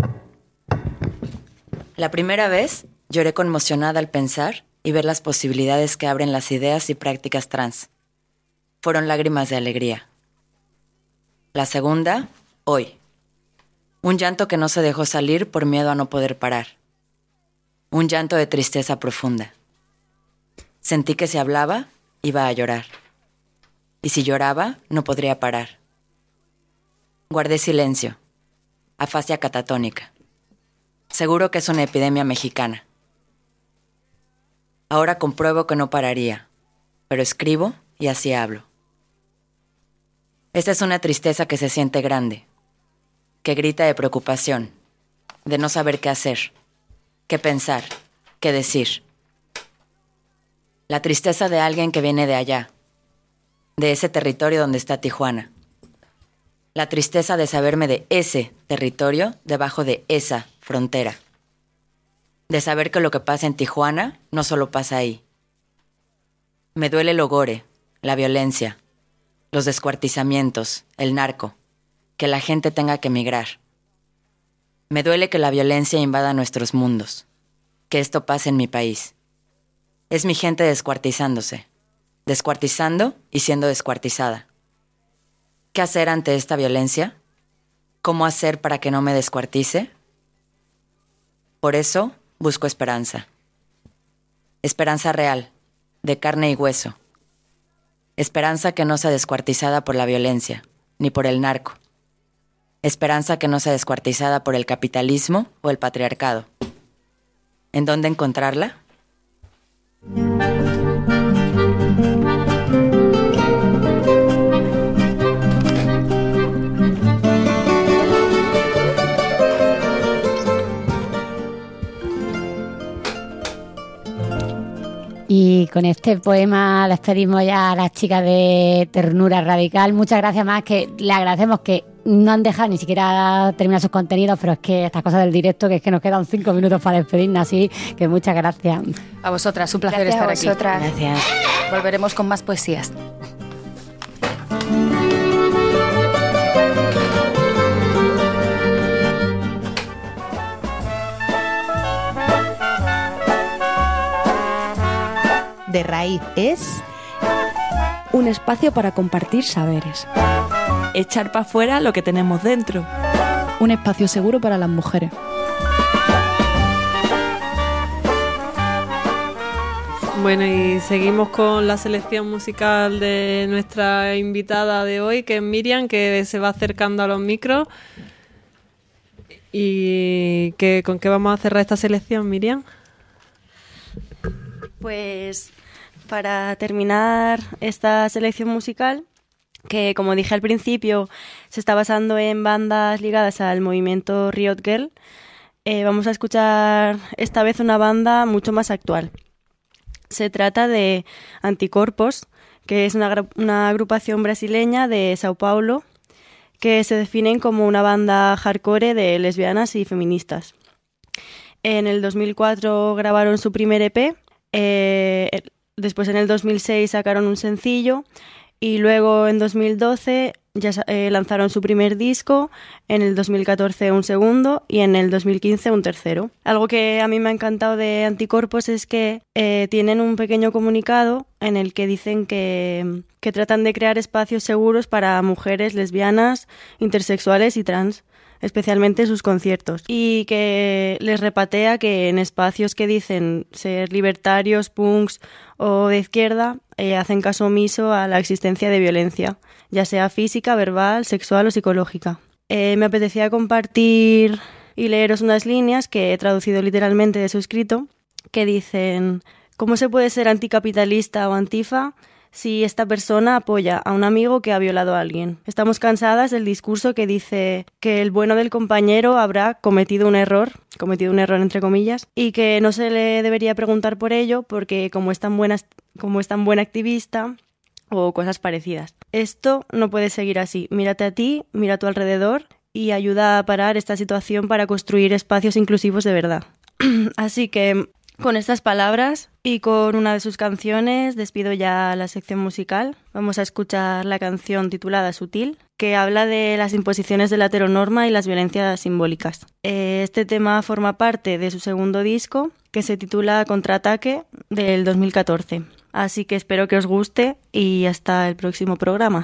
[SPEAKER 21] La primera vez lloré conmocionada al pensar y ver las posibilidades que abren las ideas y prácticas trans. Fueron lágrimas de alegría. La segunda, hoy. Un llanto que no se dejó salir por miedo a no poder parar. Un llanto de tristeza profunda. Sentí que si hablaba, iba a llorar. Y si lloraba, no podría parar. Guardé silencio. Afasia catatónica. Seguro que es una epidemia mexicana. Ahora compruebo que no pararía, pero escribo y así hablo. Esta es una tristeza que se siente grande, que grita de preocupación, de no saber qué hacer, qué pensar, qué decir. La tristeza de alguien que viene de allá, de ese territorio donde está Tijuana. La tristeza de saberme de ese territorio debajo de esa frontera. De saber que lo que pasa en Tijuana no solo pasa ahí. Me duele el ogore, la violencia, los descuartizamientos, el narco, que la gente tenga que emigrar. Me duele que la violencia invada nuestros mundos, que esto pase en mi país. Es mi gente descuartizándose, descuartizando y siendo descuartizada. ¿Qué hacer ante esta violencia? ¿Cómo hacer para que no me descuartice? Por eso busco esperanza. Esperanza real, de carne y hueso. Esperanza que no sea descuartizada por la violencia, ni por el narco. Esperanza que no sea descuartizada por el capitalismo o el patriarcado. ¿En dónde encontrarla?
[SPEAKER 1] Y con este poema les pedimos ya a las chicas de Ternura Radical. Muchas gracias más, que le agradecemos que no han dejado ni siquiera terminar sus contenidos, pero es que estas cosas del directo, que es que nos quedan cinco minutos para despedirnos, así que muchas gracias.
[SPEAKER 19] A vosotras, un placer
[SPEAKER 1] Gracias a
[SPEAKER 19] estar
[SPEAKER 1] vosotras.
[SPEAKER 19] aquí.
[SPEAKER 18] Gracias.
[SPEAKER 19] Volveremos con más poesías.
[SPEAKER 22] De raíz es
[SPEAKER 4] un espacio para compartir saberes.
[SPEAKER 22] Echar para afuera lo que tenemos dentro.
[SPEAKER 23] Un espacio seguro para las mujeres.
[SPEAKER 2] Bueno, y seguimos con la selección musical de nuestra invitada de hoy, que es Miriam, que se va acercando a los micros. ¿Y que, con qué vamos a cerrar esta selección, Miriam?
[SPEAKER 9] Pues para terminar esta selección musical, que como dije al principio, se está basando en bandas ligadas al movimiento Riot Girl, eh, vamos a escuchar esta vez una banda mucho más actual. Se trata de Anticorpos, que es una, una agrupación brasileña de Sao Paulo, que se definen como una banda hardcore de lesbianas y feministas. En el dos mil cuatro grabaron su primer E P, eh, después en el dos mil seis sacaron un sencillo y luego en dos mil doce ya eh, lanzaron su primer disco, en el dos mil catorce un segundo y en el dos mil quince un tercero. Algo que a mí me ha encantado de Anticorpos es que eh, tienen un pequeño comunicado en el que dicen que, que tratan de crear espacios seguros para mujeres lesbianas, intersexuales y trans, especialmente sus conciertos, y que les repatea que en espacios que dicen ser libertarios, punks o de izquierda, eh, hacen caso omiso a la existencia de violencia, ya sea física, verbal, sexual o psicológica. Eh, me apetecía compartir y leeros unas líneas que he traducido literalmente de su escrito, que dicen: ¿cómo se puede ser anticapitalista o antifa si esta persona apoya a un amigo que ha violado a alguien? Estamos cansadas del discurso que dice que el bueno del compañero habrá cometido un error, cometido un error entre comillas, y que no se le debería preguntar por ello porque como es tan buena, como es tan buena activista o cosas parecidas. Esto no puede seguir así. Mírate a ti, mira a tu alrededor y ayuda a parar esta situación para construir espacios inclusivos de verdad. Así que con estas palabras y con una de sus canciones despido ya la sección musical. Vamos a escuchar la canción titulada Sutil, que habla de las imposiciones de la heteronorma y las violencias simbólicas. Este tema forma parte de su segundo disco, que se titula Contraataque, del dos mil catorce. Así que espero que os guste y hasta el próximo programa.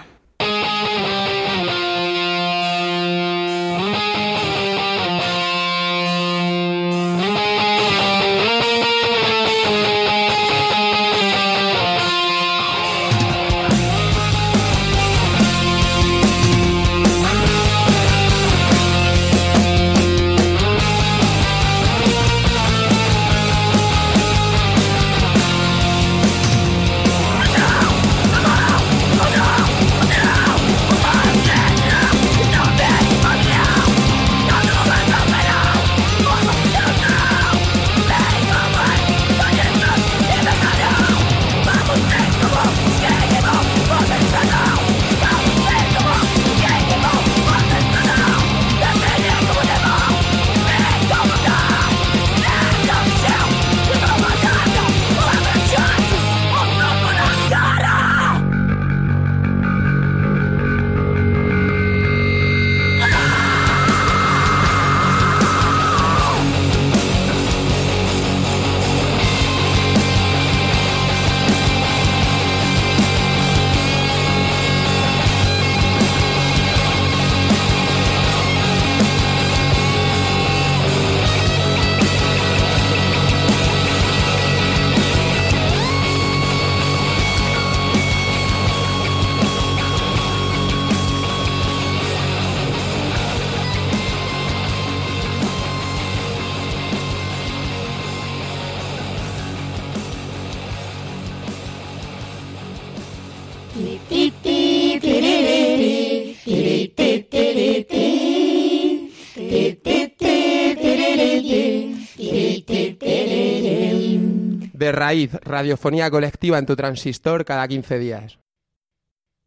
[SPEAKER 24] De Raíz, radiofonía colectiva en tu transistor cada quince días.